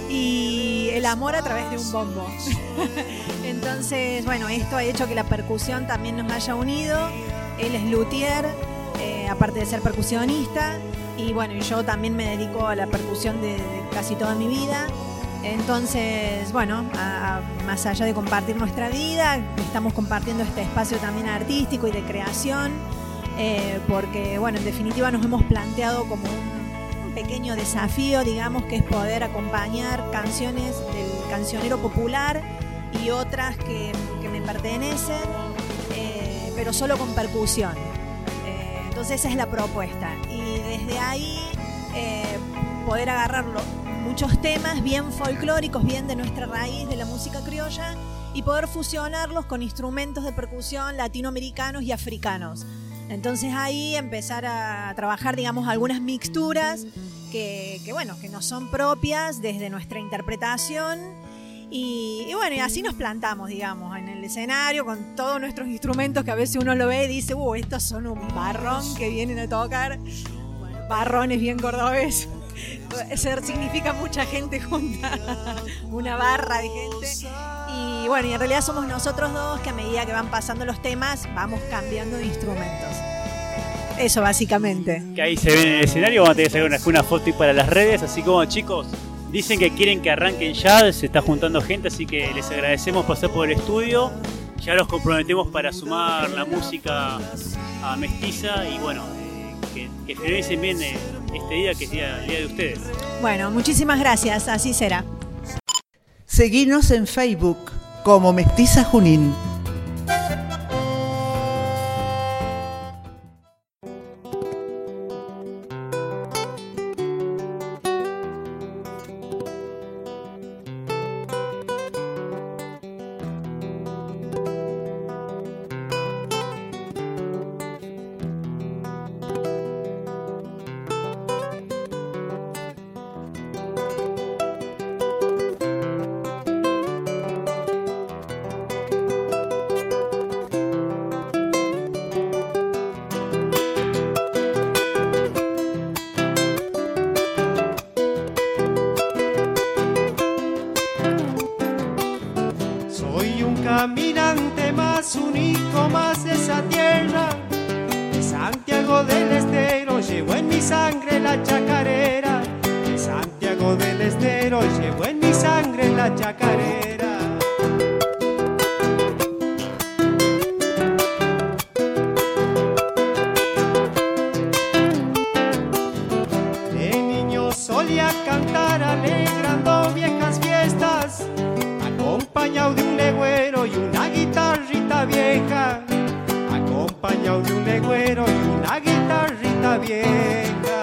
Y el amor a través de un bombo. Entonces, bueno, esto ha hecho que la percusión también nos haya unido. Él es luthier, eh, aparte de ser percusionista. Y bueno, y yo también me dedico a la percusión de, de casi toda mi vida. Entonces, bueno, a, a, más allá de compartir nuestra vida, estamos compartiendo este espacio también artístico y de creación, eh, porque, bueno, en definitiva nos hemos planteado como un, un pequeño desafío, digamos, que es poder acompañar canciones del cancionero popular y otras que, que me pertenecen, eh, pero solo con percusión. Eh, entonces esa es la propuesta. Y desde ahí eh, poder agarrarlo muchos temas bien folclóricos, bien de nuestra raíz, de la música criolla, y poder fusionarlos con instrumentos de percusión latinoamericanos y africanos. Entonces ahí empezar a trabajar, digamos, algunas mixturas que, que, bueno, que nos son propias desde nuestra interpretación Y, y bueno, y así nos plantamos, digamos, en el escenario con todos nuestros instrumentos que a veces uno lo ve y dice, uh, estos son un barrón que vienen a tocar. Bueno, barrones bien cordobés. Eso significa mucha gente junta, una barra de gente. Y bueno, y en realidad somos nosotros dos que a medida que van pasando los temas vamos cambiando de instrumentos. Eso básicamente. Que ahí se ve en el escenario, vamos a tener que sacar una, una foto para las redes, así como chicos, dicen que quieren que arranquen ya, se está juntando gente, así que les agradecemos pasar por el estudio, ya los comprometemos para sumar la música a Mestiza y bueno, eh, que, que finalicen bien eh, este día que es día, el día de ustedes. Bueno, muchísimas gracias, así será. Seguinos en Facebook como Mestiza Junín. Caminante más, un hijo más de esa tierra, de Santiago del Estero, llevo en mi sangre la chacarera. De Santiago del Estero, llevo en mi sangre la chacarera. De niño solía cantar alegrando viejas fiestas, acompañado de un legüero y una guitarrita vieja, acompañado de un legüero y una guitarrita vieja.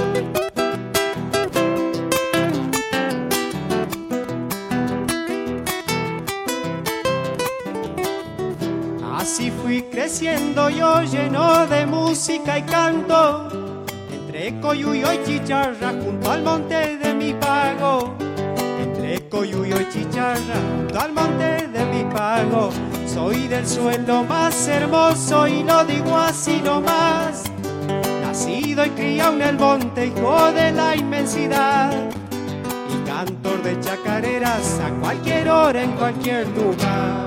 Así fui creciendo yo lleno de música y canto, entre coyuyo y chicharra junto al monte de mi pago. Entre coyuyo y chicharra junto al monte de mi pago. Soy del suelo más hermoso y lo digo así nomás, nacido y criado en el monte, hijo de la inmensidad, y cantor de chacareras a cualquier hora, en cualquier lugar.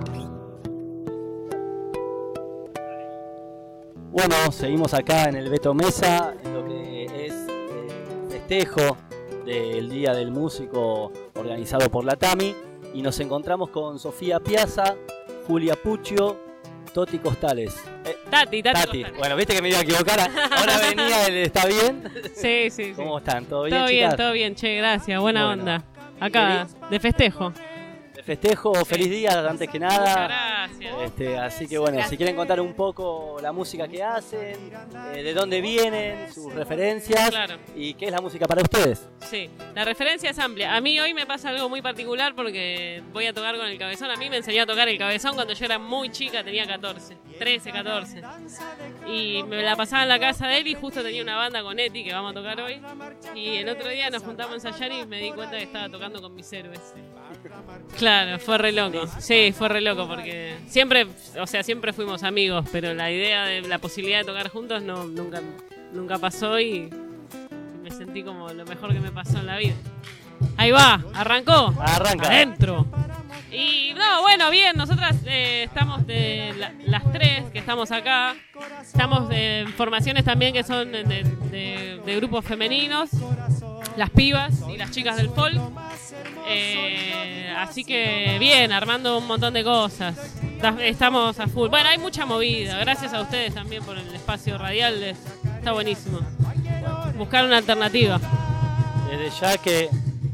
Bueno, seguimos acá en el Beto Mesa, en lo que es el festejo del Día del Músico organizado por la TAMI, y nos encontramos con Sofía Piazza, Julia Puccio, Toti Costales. Eh, Tati, Tati, Tati. Costales. Bueno, viste que me iba a equivocar. Ahora venía el ¿está bien? Sí, sí, sí. ¿Cómo están? ¿Todo bien, Todo bien, chicas? todo bien, che, gracias, buena Bueno. onda. Acá, de festejo. De festejo, feliz día antes que nada. Muchas gracias. Este, así que bueno, Gracias. si quieren contar un poco la música que hacen, eh, de dónde vienen, sus referencias, Claro. y qué es la música para ustedes. Sí, la referencia es amplia. A mí hoy me pasa algo muy particular porque voy a tocar con el cabezón. A mí me enseñó a tocar el cabezón cuando yo era muy chica, tenía catorce, trece, catorce. Y me la pasaba en la casa de él y justo tenía una banda con Eti que vamos a tocar hoy. Y el otro día nos juntamos a ensayar y me di cuenta que estaba tocando con mis héroes. Claro, fue re loco. Sí, fue re loco porque siempre, o sea, siempre fuimos amigos, pero la idea de la posibilidad de tocar juntos no, nunca, nunca pasó y me sentí como lo mejor que me pasó en la vida. Ahí va, arrancó. Arranca. Adentro. Y no, bueno, bien, nosotras eh, estamos de la- las tres que estamos acá. Estamos de formaciones también que son de, de- de grupos femeninos, las pibas y las chicas del folk. Eh, así que bien, armando un montón de cosas. Ta- Estamos a full. Bueno, hay mucha movida. Gracias a ustedes también por el espacio radial. es- Está buenísimo. Buscar una alternativa. Desde ya que...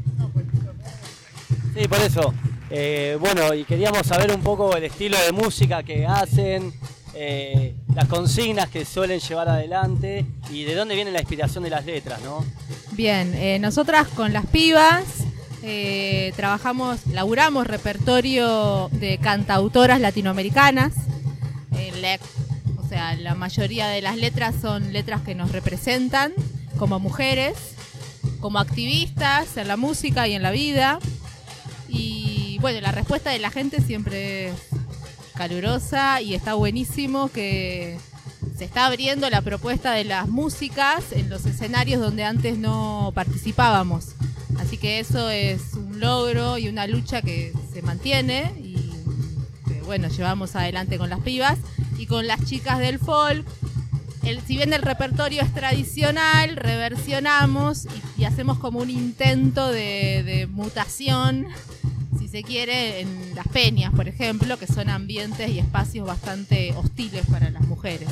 Sí, por eso. Eh, bueno, y queríamos saber un poco el estilo de música que hacen, eh, las consignas que suelen llevar adelante y de dónde viene la inspiración de las letras, ¿no? Bien, eh, nosotras con las pibas eh, trabajamos, laburamos repertorio de cantautoras latinoamericanas. Eh, le- o sea, la mayoría de las letras son letras que nos representan como mujeres, como activistas en la música y en la vida. Y bueno, la respuesta de la gente siempre es calurosa y está buenísimo que se está abriendo la propuesta de las músicas en los escenarios donde antes no participábamos. Así que eso es un logro y una lucha que se mantiene y que, bueno, llevamos adelante con las pibas y con las chicas del folk. El, si bien el repertorio es tradicional, reversionamos y, y hacemos como un intento de, de mutación, si se quiere, en las peñas, por ejemplo, que son ambientes y espacios bastante hostiles para las mujeres.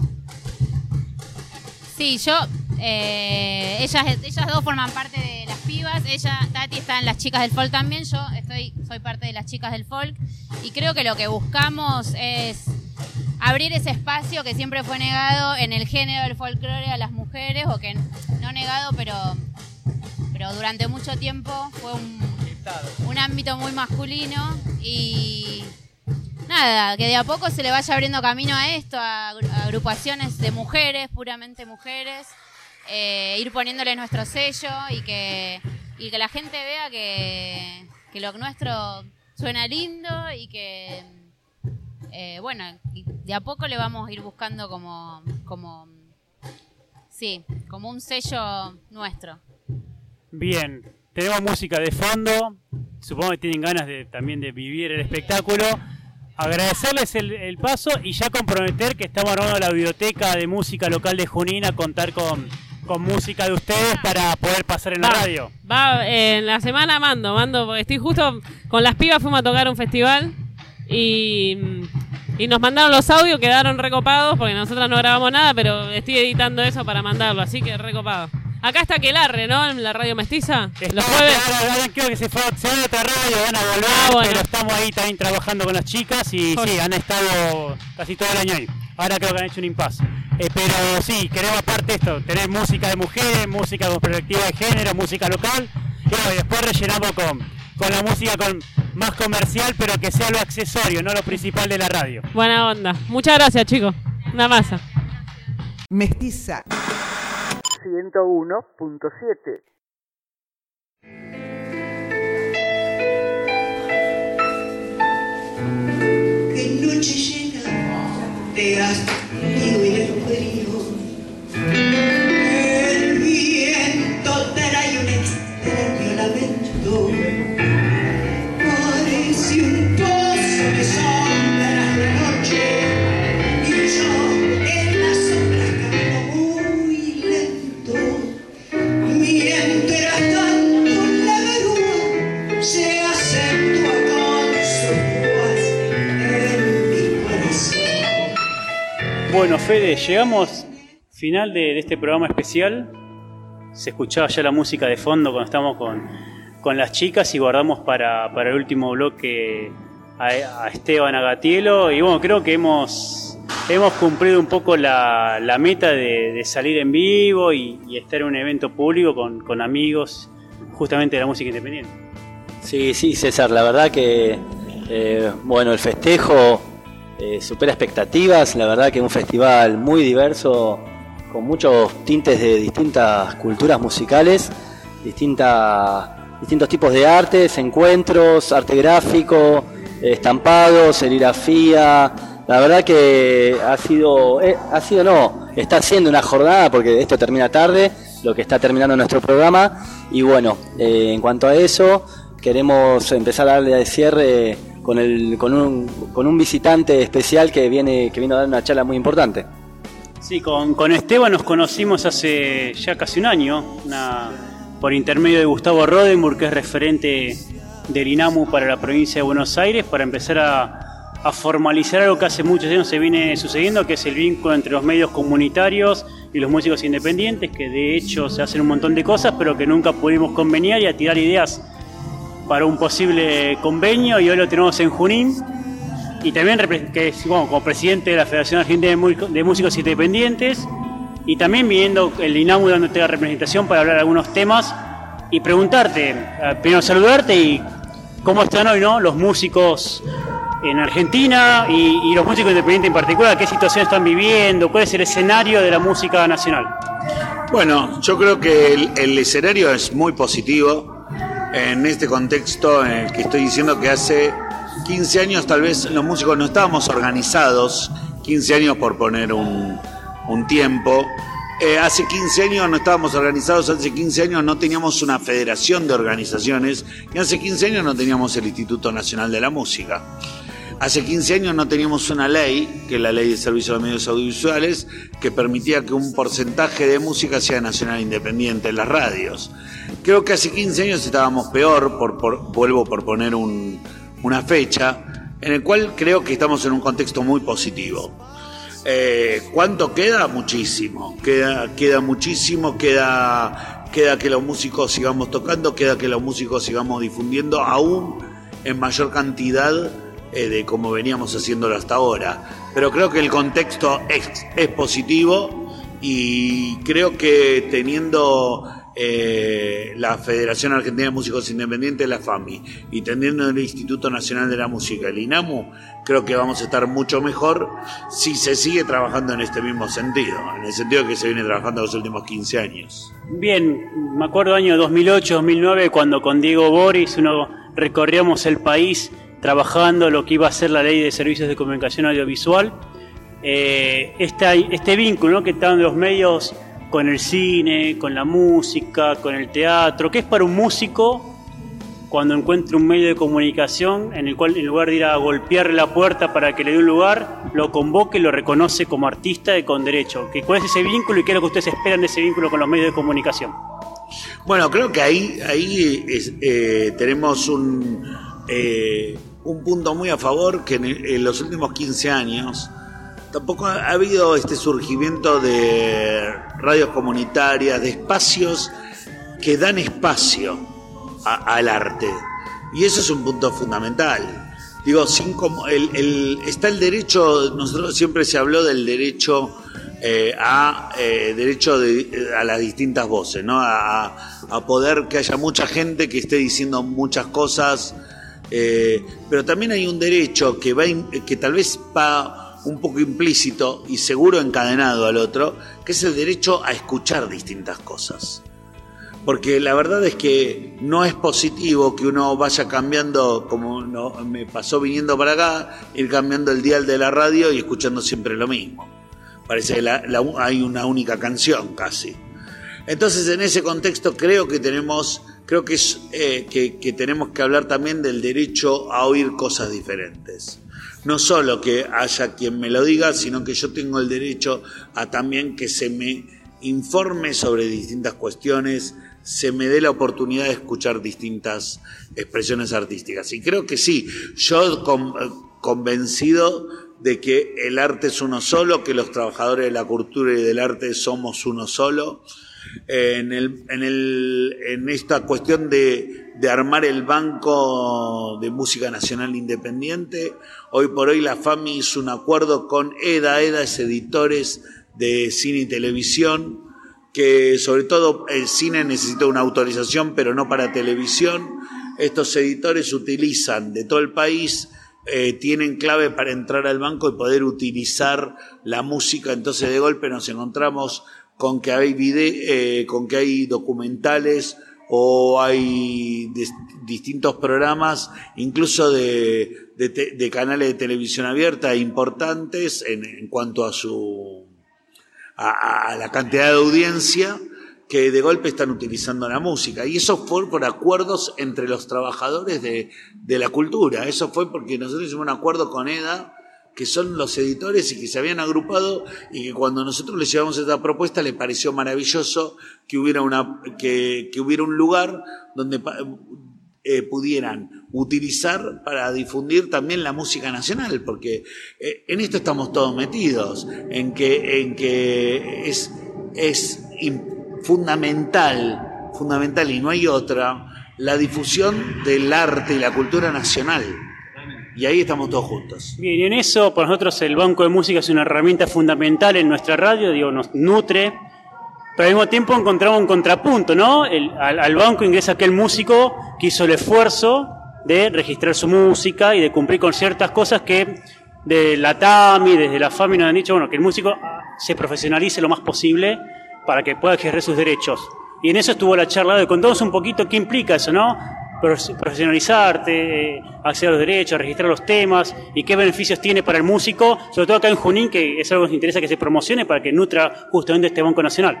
Sí, yo, eh, ellas, ellas dos forman parte de las pibas. Ella, Tati, está en las chicas del folk también. Yo estoy, soy parte de las chicas del folk. Y creo que lo que buscamos es abrir ese espacio que siempre fue negado en el género del folclore a las mujeres, o que no negado, pero, pero durante mucho tiempo fue un, un ámbito muy masculino. Y nada, que de a poco se le vaya abriendo camino a esto, a agrupaciones de mujeres, puramente mujeres, eh, ir poniéndole nuestro sello y que, y que la gente vea que, que lo nuestro suena lindo y que, eh, bueno, de a poco le vamos a ir buscando como, como, sí, como un sello nuestro. Bien, tenemos música de fondo, supongo que tienen ganas de también de vivir el espectáculo. Agradecerles el, el paso y ya comprometer que estamos armando la biblioteca de música local de Junín, a contar con, con música de ustedes para poder pasar en la va, radio. Va, eh, en la semana mando, mando, porque estoy justo con las pibas, fuimos a tocar un festival y, y nos mandaron los audios, quedaron recopados, porque nosotros no grabamos nada, pero estoy editando eso para mandarlo, así que recopado. Acá está Aquelarre, ¿no? En la radio mestiza. Está, los jueves. Ahora, ahora creo que se fue, se van a otra radio, van a volver, ah, bueno. pero estamos ahí también trabajando con las chicas y Jorge. Sí, han estado casi todo el año ahí. Ahora creo que han hecho un impasse. Eh, pero sí, queremos aparte esto, tener música de mujeres, música con perspectiva de género, música local. Y, bueno, y después rellenamos con, con la música con más comercial, pero que sea lo accesorio, no lo principal de la radio. Buena onda. Muchas gracias, chicos. Una masa. Mestiza ciento uno punto siete. Qué noche llena de hastío y de frío. El viento trae un extraño lamento. Parece un pozo de sombras de noche. Y yo en las sombras camino muy lento. Mientras tanto la grúa se acentúa con sus púas en mi corazón. Bueno, Fede, llegamos final de, de este programa especial. Se escuchaba ya la música de fondo cuando estamos con, con las chicas y guardamos para, para el último bloque a, a Esteban Agatielo. Y bueno, creo que hemos, hemos cumplido un poco la, la meta de, de salir en vivo y, y estar en un evento público con, con amigos justamente de la música independiente. Sí, sí, César, la verdad que eh, bueno, el festejo eh, supera expectativas. La verdad que es un festival muy diverso, con muchos tintes de distintas culturas musicales, distintas, distintos tipos de artes, encuentros, arte gráfico, estampados, serigrafía. La verdad que ha sido, eh, ha sido no, está siendo una jornada, porque esto termina tarde, lo que está terminando nuestro programa. Y bueno, eh, en cuanto a eso, queremos empezar a darle de cierre con, el, con, un, con un visitante especial que viene que vino a dar una charla muy importante. Sí, con, con Esteban nos conocimos hace ya casi un año, una, por intermedio de Gustavo Rodenburg, que es referente del INAMU para la provincia de Buenos Aires, para empezar a, a formalizar algo que hace muchos años se viene sucediendo, que es el vínculo entre los medios comunitarios y los músicos independientes, que de hecho se hacen un montón de cosas, pero que nunca pudimos conveniar y a tirar ideas para un posible convenio, y hoy lo tenemos en Junín. Y también que es, bueno, como presidente de la Federación Argentina de Músicos Independientes, y también viniendo el INAMU dándote la representación para hablar de algunos temas y preguntarte, primero saludarte y cómo están hoy, ¿no?, los músicos en Argentina y, y los músicos independientes en particular, qué situación están viviendo, cuál es el escenario de la música nacional. Bueno, yo creo que el, el escenario es muy positivo. en este contexto en el que estoy diciendo que hace quince años tal vez los músicos no estábamos organizados, quince años por poner un, un tiempo. Eh, hace quince años no estábamos organizados, hace quince años no teníamos una federación de organizaciones y hace quince años no teníamos el Instituto Nacional de la Música. Hace quince años no teníamos una ley, que es la Ley de Servicios de Medios Audiovisuales, que permitía que un porcentaje de música sea nacional e independiente en las radios. Creo que hace quince años estábamos peor, por, por, vuelvo por poner un, una fecha, en el cual creo que estamos en un contexto muy positivo. Eh, ¿Cuánto queda? Muchísimo. Queda, queda muchísimo, queda, queda que los músicos sigamos tocando, queda que los músicos sigamos difundiendo aún en mayor cantidad eh, de como veníamos haciéndolo hasta ahora. Pero creo que el contexto es, es positivo y creo que teniendo eh, la Federación Argentina de Músicos Independientes, la FAMI, y teniendo el Instituto Nacional de la Música, el INAMU, creo que vamos a estar mucho mejor si se sigue trabajando en este mismo sentido, en el sentido que se viene trabajando los últimos quince años. Bien, me acuerdo año dos mil ocho, dos mil nueve, cuando con Diego Boris uno recorríamos el país trabajando lo que iba a ser la Ley de Servicios de Comunicación Audiovisual. Eh, esta, este vínculo, ¿no?, que están los medios con el cine, con la música, con el teatro, que es para un músico cuando encuentre un medio de comunicación en el cual, en lugar de ir a golpearle la puerta para que le dé un lugar, lo convoque y lo reconoce como artista y con derecho. ¿Cuál es ese vínculo y qué es lo que ustedes esperan de ese vínculo con los medios de comunicación? Bueno, creo que ahí, ahí es, eh, tenemos un, eh, un punto muy a favor, que en, en los últimos quince años tampoco ha, ha habido este surgimiento de radios comunitarias, de espacios que dan espacio A, al arte, y eso es un punto fundamental. Digo, sin como el, el, está el derecho, nosotros siempre se habló del derecho eh, a eh, derecho de, a las distintas voces, ¿no? A, a poder que haya mucha gente que esté diciendo muchas cosas, eh, pero también hay un derecho que va que tal vez va un poco implícito y seguro encadenado al otro, que es el derecho a escuchar distintas cosas. Porque la verdad es que no es positivo que uno vaya cambiando, como no, me pasó viniendo para acá, ir cambiando el dial de la radio y escuchando siempre lo mismo. Parece que la, la, hay una única canción casi. Entonces, en ese contexto creo que tenemos, creo que, es, eh, que, que tenemos que hablar también del derecho a oír cosas diferentes. No solo que haya quien me lo diga, sino que yo tengo el derecho a también que se me informe sobre distintas cuestiones, se me dé la oportunidad de escuchar distintas expresiones artísticas. Y creo que sí, yo con, convencido de que el arte es uno solo, que los trabajadores de la cultura y del arte somos uno solo. Eh, en, el, en, el, en esta cuestión de, de armar el Banco de Música Nacional Independiente, hoy por hoy la FAMI hizo un acuerdo con EDA, EDA es editores de cine y televisión, que sobre todo el cine necesita una autorización, pero no para televisión. Estos editores utilizan de todo el país, eh, tienen clave para entrar al banco y poder utilizar la música. Entonces de golpe nos encontramos con que hay vide- eh, con que hay documentales o hay de, distintos programas, incluso de, de, te, de canales de televisión abierta importantes en, en cuanto a su A, a la cantidad de audiencia, que de golpe están utilizando la música. Y eso fue por acuerdos entre los trabajadores de, de la cultura. Eso fue porque nosotros hicimos un acuerdo con EDA, que son los editores y que se habían agrupado, y que cuando nosotros les llevamos esta propuesta les pareció maravilloso que hubiera, una, que, que hubiera un lugar donde eh, pudieran utilizar para difundir también la música nacional, porque eh, en esto estamos todos metidos, en que, en que es, es fundamental, fundamental y no hay otra, la difusión del arte y la cultura nacional. Y ahí estamos todos juntos. Bien, y en eso, para nosotros el Banco de Música es una herramienta fundamental en nuestra radio, digo, nos nutre, pero al mismo tiempo encontramos un contrapunto, ¿no? El, al, al banco ingresa aquel músico que hizo el esfuerzo de registrar su música y de cumplir con ciertas cosas que de la TAMI, desde la FAMI nos han dicho, bueno, que el músico se profesionalice lo más posible para que pueda ejercer sus derechos. Y en eso estuvo la charla de hoy. Contamos un poquito qué implica eso, ¿no? profesionalizarte, eh, acceder a los derechos, registrar los temas y qué beneficios tiene para el músico, sobre todo acá en Junín, que es algo que nos interesa que se promocione para que nutra justamente este Banco Nacional.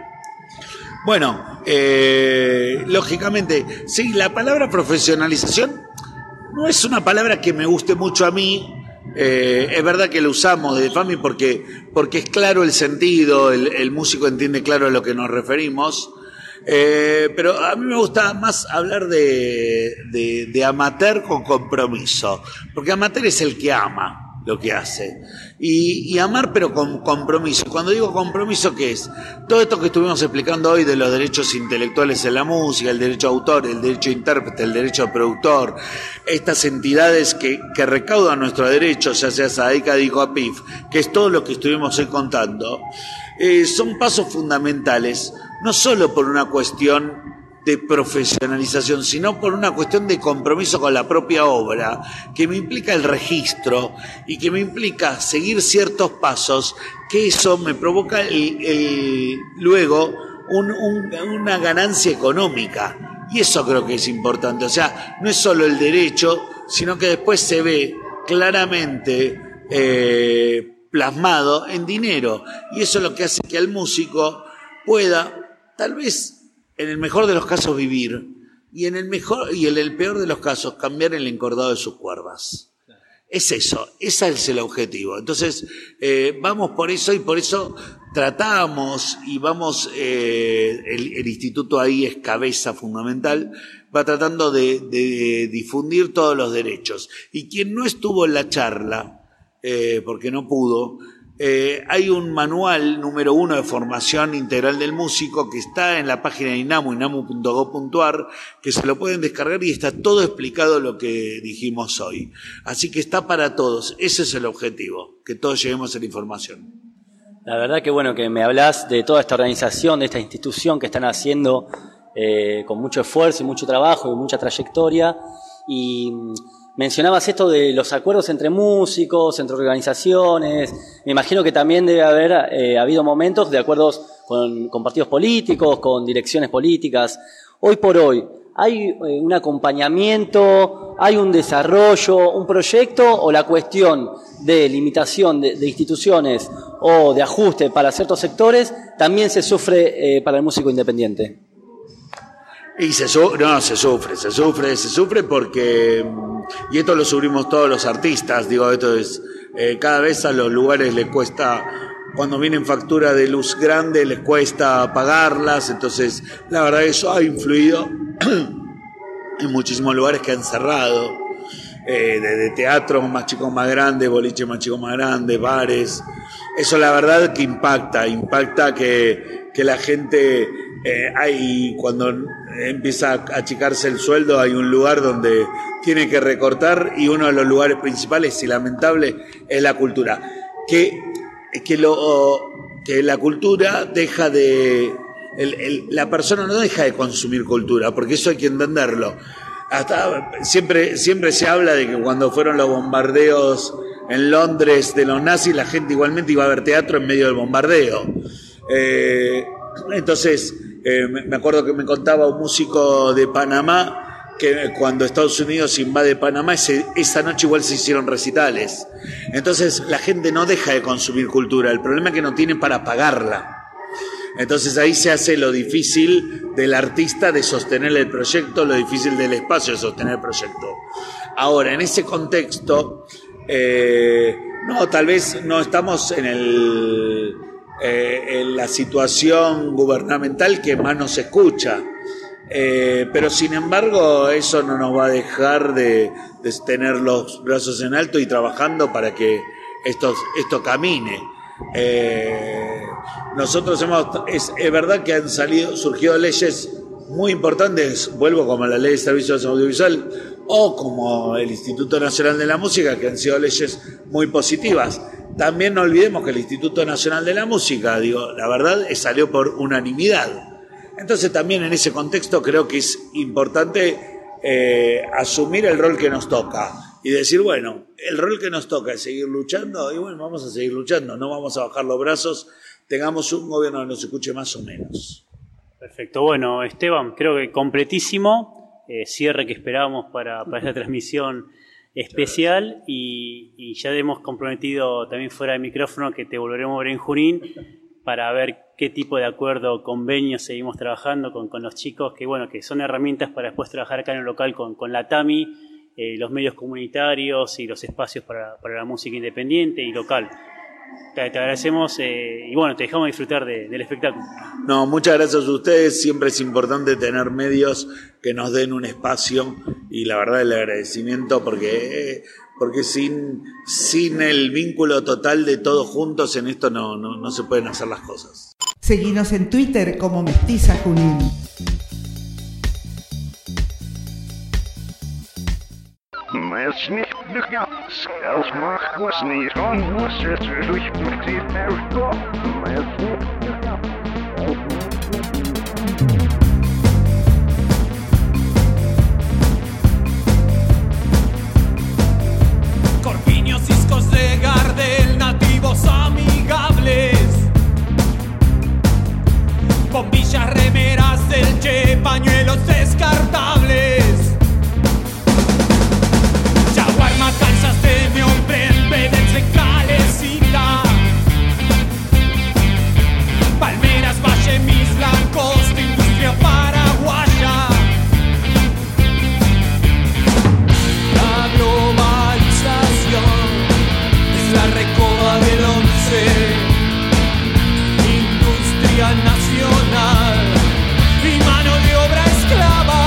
Bueno, eh, lógicamente, sí, la palabra profesionalización no es una palabra que me guste mucho a mí. Eh, es verdad que lo usamos de FAMI porque, porque es claro el sentido, el, el músico entiende claro a lo que nos referimos, eh, pero a mí me gusta más hablar de, de, de amateur con compromiso, porque amateur es el que ama lo que hace, y, y amar pero con compromiso. Cuando digo compromiso, ¿qué es? Todo esto que estuvimos explicando hoy de los derechos intelectuales en la música, el derecho a autor, el derecho a intérprete, el derecho a productor, estas entidades que, que recaudan nuestros derechos, ya sea SADICA, DICO, A P I F, que es todo lo que estuvimos hoy contando, eh, son pasos fundamentales, no solo por una cuestión de profesionalización, sino por una cuestión de compromiso con la propia obra, que me implica el registro y que me implica seguir ciertos pasos, que eso me provoca el, el, luego un, un, una ganancia económica. Y eso creo que es importante. O sea, no es solo el derecho, sino que después se ve claramente eh, plasmado en dinero. Y eso es lo que hace que el músico pueda, tal vez, en el mejor de los casos vivir, y en el mejor y en el peor de los casos cambiar el encordado de sus cuerdas. Es eso, ese es el objetivo. Entonces, eh, vamos por eso y por eso tratamos y vamos, eh, el, el instituto ahí es cabeza fundamental, va tratando de, de difundir todos los derechos. Y quien no estuvo en la charla, eh, porque no pudo, Eh, hay un manual número uno de formación integral del músico que está en la página de INAMU, inamu punto gob punto ar, que se lo pueden descargar y está todo explicado lo que dijimos hoy. Así que está para todos, ese es el objetivo, que todos lleguemos a la información. La verdad que bueno que me hablas de toda esta organización, de esta institución que están haciendo eh, con mucho esfuerzo y mucho trabajo y mucha trayectoria, y mencionabas esto de los acuerdos entre músicos, entre organizaciones. Me imagino que también debe haber eh, habido momentos de acuerdos con, con partidos políticos, con direcciones políticas. Hoy por hoy, ¿hay eh, un acompañamiento, hay un desarrollo, un proyecto, o la cuestión de limitación de, de instituciones o de ajuste para ciertos sectores también se sufre eh, para el músico independiente? Y se su- no, se sufre, se sufre, se sufre porque, y esto lo sufrimos todos los artistas, digo, esto es, eh, cada vez a los lugares les cuesta, cuando vienen facturas de luz grande, les cuesta pagarlas, entonces la verdad eso ha influido en muchísimos lugares que han cerrado, eh, desde teatros más chicos más grandes, boliches más chicos más grandes, bares, eso la verdad que impacta, impacta que, que la gente... Eh, hay, cuando empieza a achicarse el sueldo, hay un lugar donde tiene que recortar, y uno de los lugares principales y lamentable es la cultura. Que, que, lo, que la cultura deja de... El, el, la persona no deja de consumir cultura, porque eso hay que entenderlo. Hasta, siempre, siempre se habla de que cuando fueron los bombardeos en Londres de los nazis, la gente igualmente iba a ver teatro en medio del bombardeo. Eh, entonces... Eh, me acuerdo que me contaba un músico de Panamá que cuando Estados Unidos invade Panamá, ese, esa noche igual se hicieron recitales. Entonces la gente no deja de consumir cultura, el problema es que no tiene para pagarla. Entonces ahí se hace lo difícil del artista de sostener el proyecto, lo difícil del espacio de sostener el proyecto. Ahora, en ese contexto, eh, no, tal vez no estamos en el... Eh, en la situación gubernamental que más nos escucha, eh, pero sin embargo eso no nos va a dejar de, de tener los brazos en alto y trabajando para que esto, esto camine. Eh, nosotros hemos, es, es verdad que han salido, surgido leyes muy importantes, vuelvo como la Ley de Servicios Audiovisual o como el Instituto Nacional de la Música, que han sido leyes muy positivas. También no olvidemos que el Instituto Nacional de la Música, digo, la verdad, salió por unanimidad. Entonces también en ese contexto creo que es importante eh, asumir el rol que nos toca y decir, bueno, el rol que nos toca es seguir luchando, y bueno, vamos a seguir luchando, no vamos a bajar los brazos, tengamos un gobierno que nos escuche más o menos. Perfecto, bueno, Esteban, creo que completísimo. eh, cierre que esperábamos para, para esta transmisión especial y, y ya hemos comprometido también fuera de micrófono que te volveremos a ver en Junín para ver qué tipo de acuerdo o convenio seguimos trabajando con, con los chicos, que bueno, que son herramientas para después trabajar acá en el local con, con la TAMI, eh, los medios comunitarios y los espacios para, para la música independiente y local. Te, te agradecemos eh, y bueno, te dejamos disfrutar de, del espectáculo. No, muchas gracias a ustedes. Siempre es importante tener medios que nos den un espacio y la verdad el agradecimiento porque, porque sin, sin el vínculo total de todos juntos en esto no, no, no se pueden hacer las cosas. Seguinos en Twitter como Mestiza Junín. Corpiños, ciscos de Gardel, nativos amigables, bombillas, remeras del Che, pañuelos descartables, Yaguarma, calzas de neopren, vedettes de calecita, palmeras, valle, misla, costa, industria paraguaya. La globalización es la recoba del once, industria nacional y mano de obra esclava.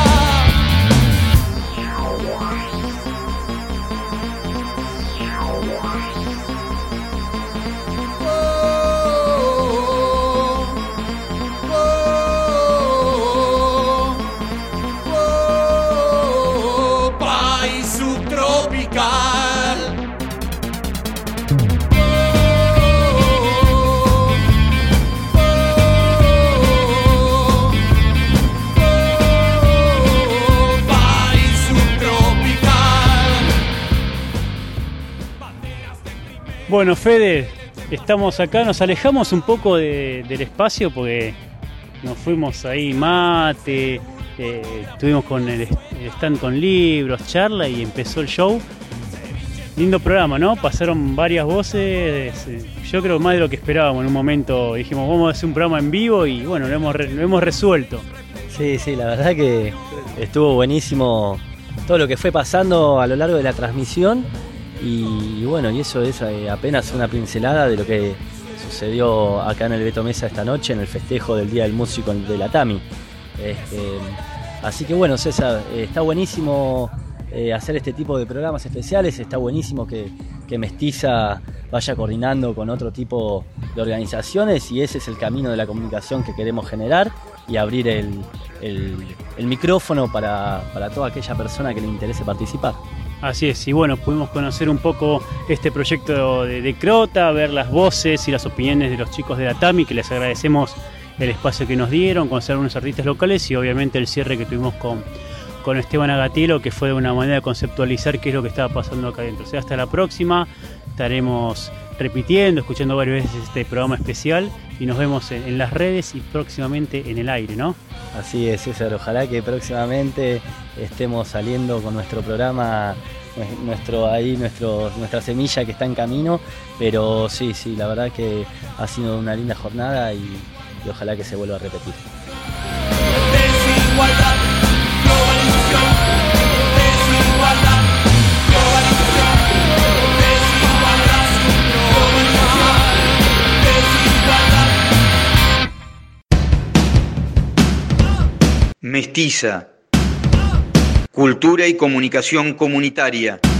Bueno, Fede, estamos acá, nos alejamos un poco de, del espacio porque nos fuimos ahí mate, eh, estuvimos con el, el stand con libros, charla y empezó el show. Lindo programa, ¿no? Pasaron varias voces, yo creo más de lo que esperábamos en un momento. Dijimos, vamos a hacer un programa en vivo y bueno, lo hemos, lo hemos resuelto. Sí, sí, la verdad que estuvo buenísimo todo lo que fue pasando a lo largo de la transmisión. Y bueno, y eso es eh, apenas una pincelada de lo que sucedió acá en el Beto Mesa esta noche en el festejo del Día del Músico de la TAMI. Este, así que bueno, César, eh, está buenísimo eh, hacer este tipo de programas especiales, está buenísimo que, que Mestiza vaya coordinando con otro tipo de organizaciones y ese es el camino de la comunicación que queremos generar y abrir el, el, el micrófono para, para toda aquella persona que le interese participar. Así es, y bueno, pudimos conocer un poco este proyecto de, de Crota, ver las voces y las opiniones de los chicos de la TAMI, que les agradecemos el espacio que nos dieron, conocer a algunos artistas locales y obviamente el cierre que tuvimos con, con Esteban Agatielo, que fue de una manera de conceptualizar qué es lo que estaba pasando acá adentro. O sea, hasta la próxima, estaremos repitiendo, escuchando varias veces este programa especial y nos vemos en, en las redes y próximamente en el aire, ¿no? Así es, César, ojalá que próximamente estemos saliendo con nuestro programa, nuestro ahí nuestro, nuestra semilla que está en camino, pero sí, sí, la verdad que ha sido una linda jornada y, y ojalá que se vuelva a repetir. Desigualdad, globalización, desigualdad, globalización, desigualdad, globalización, desigualdad. Mestiza. Cultura y comunicación comunitaria.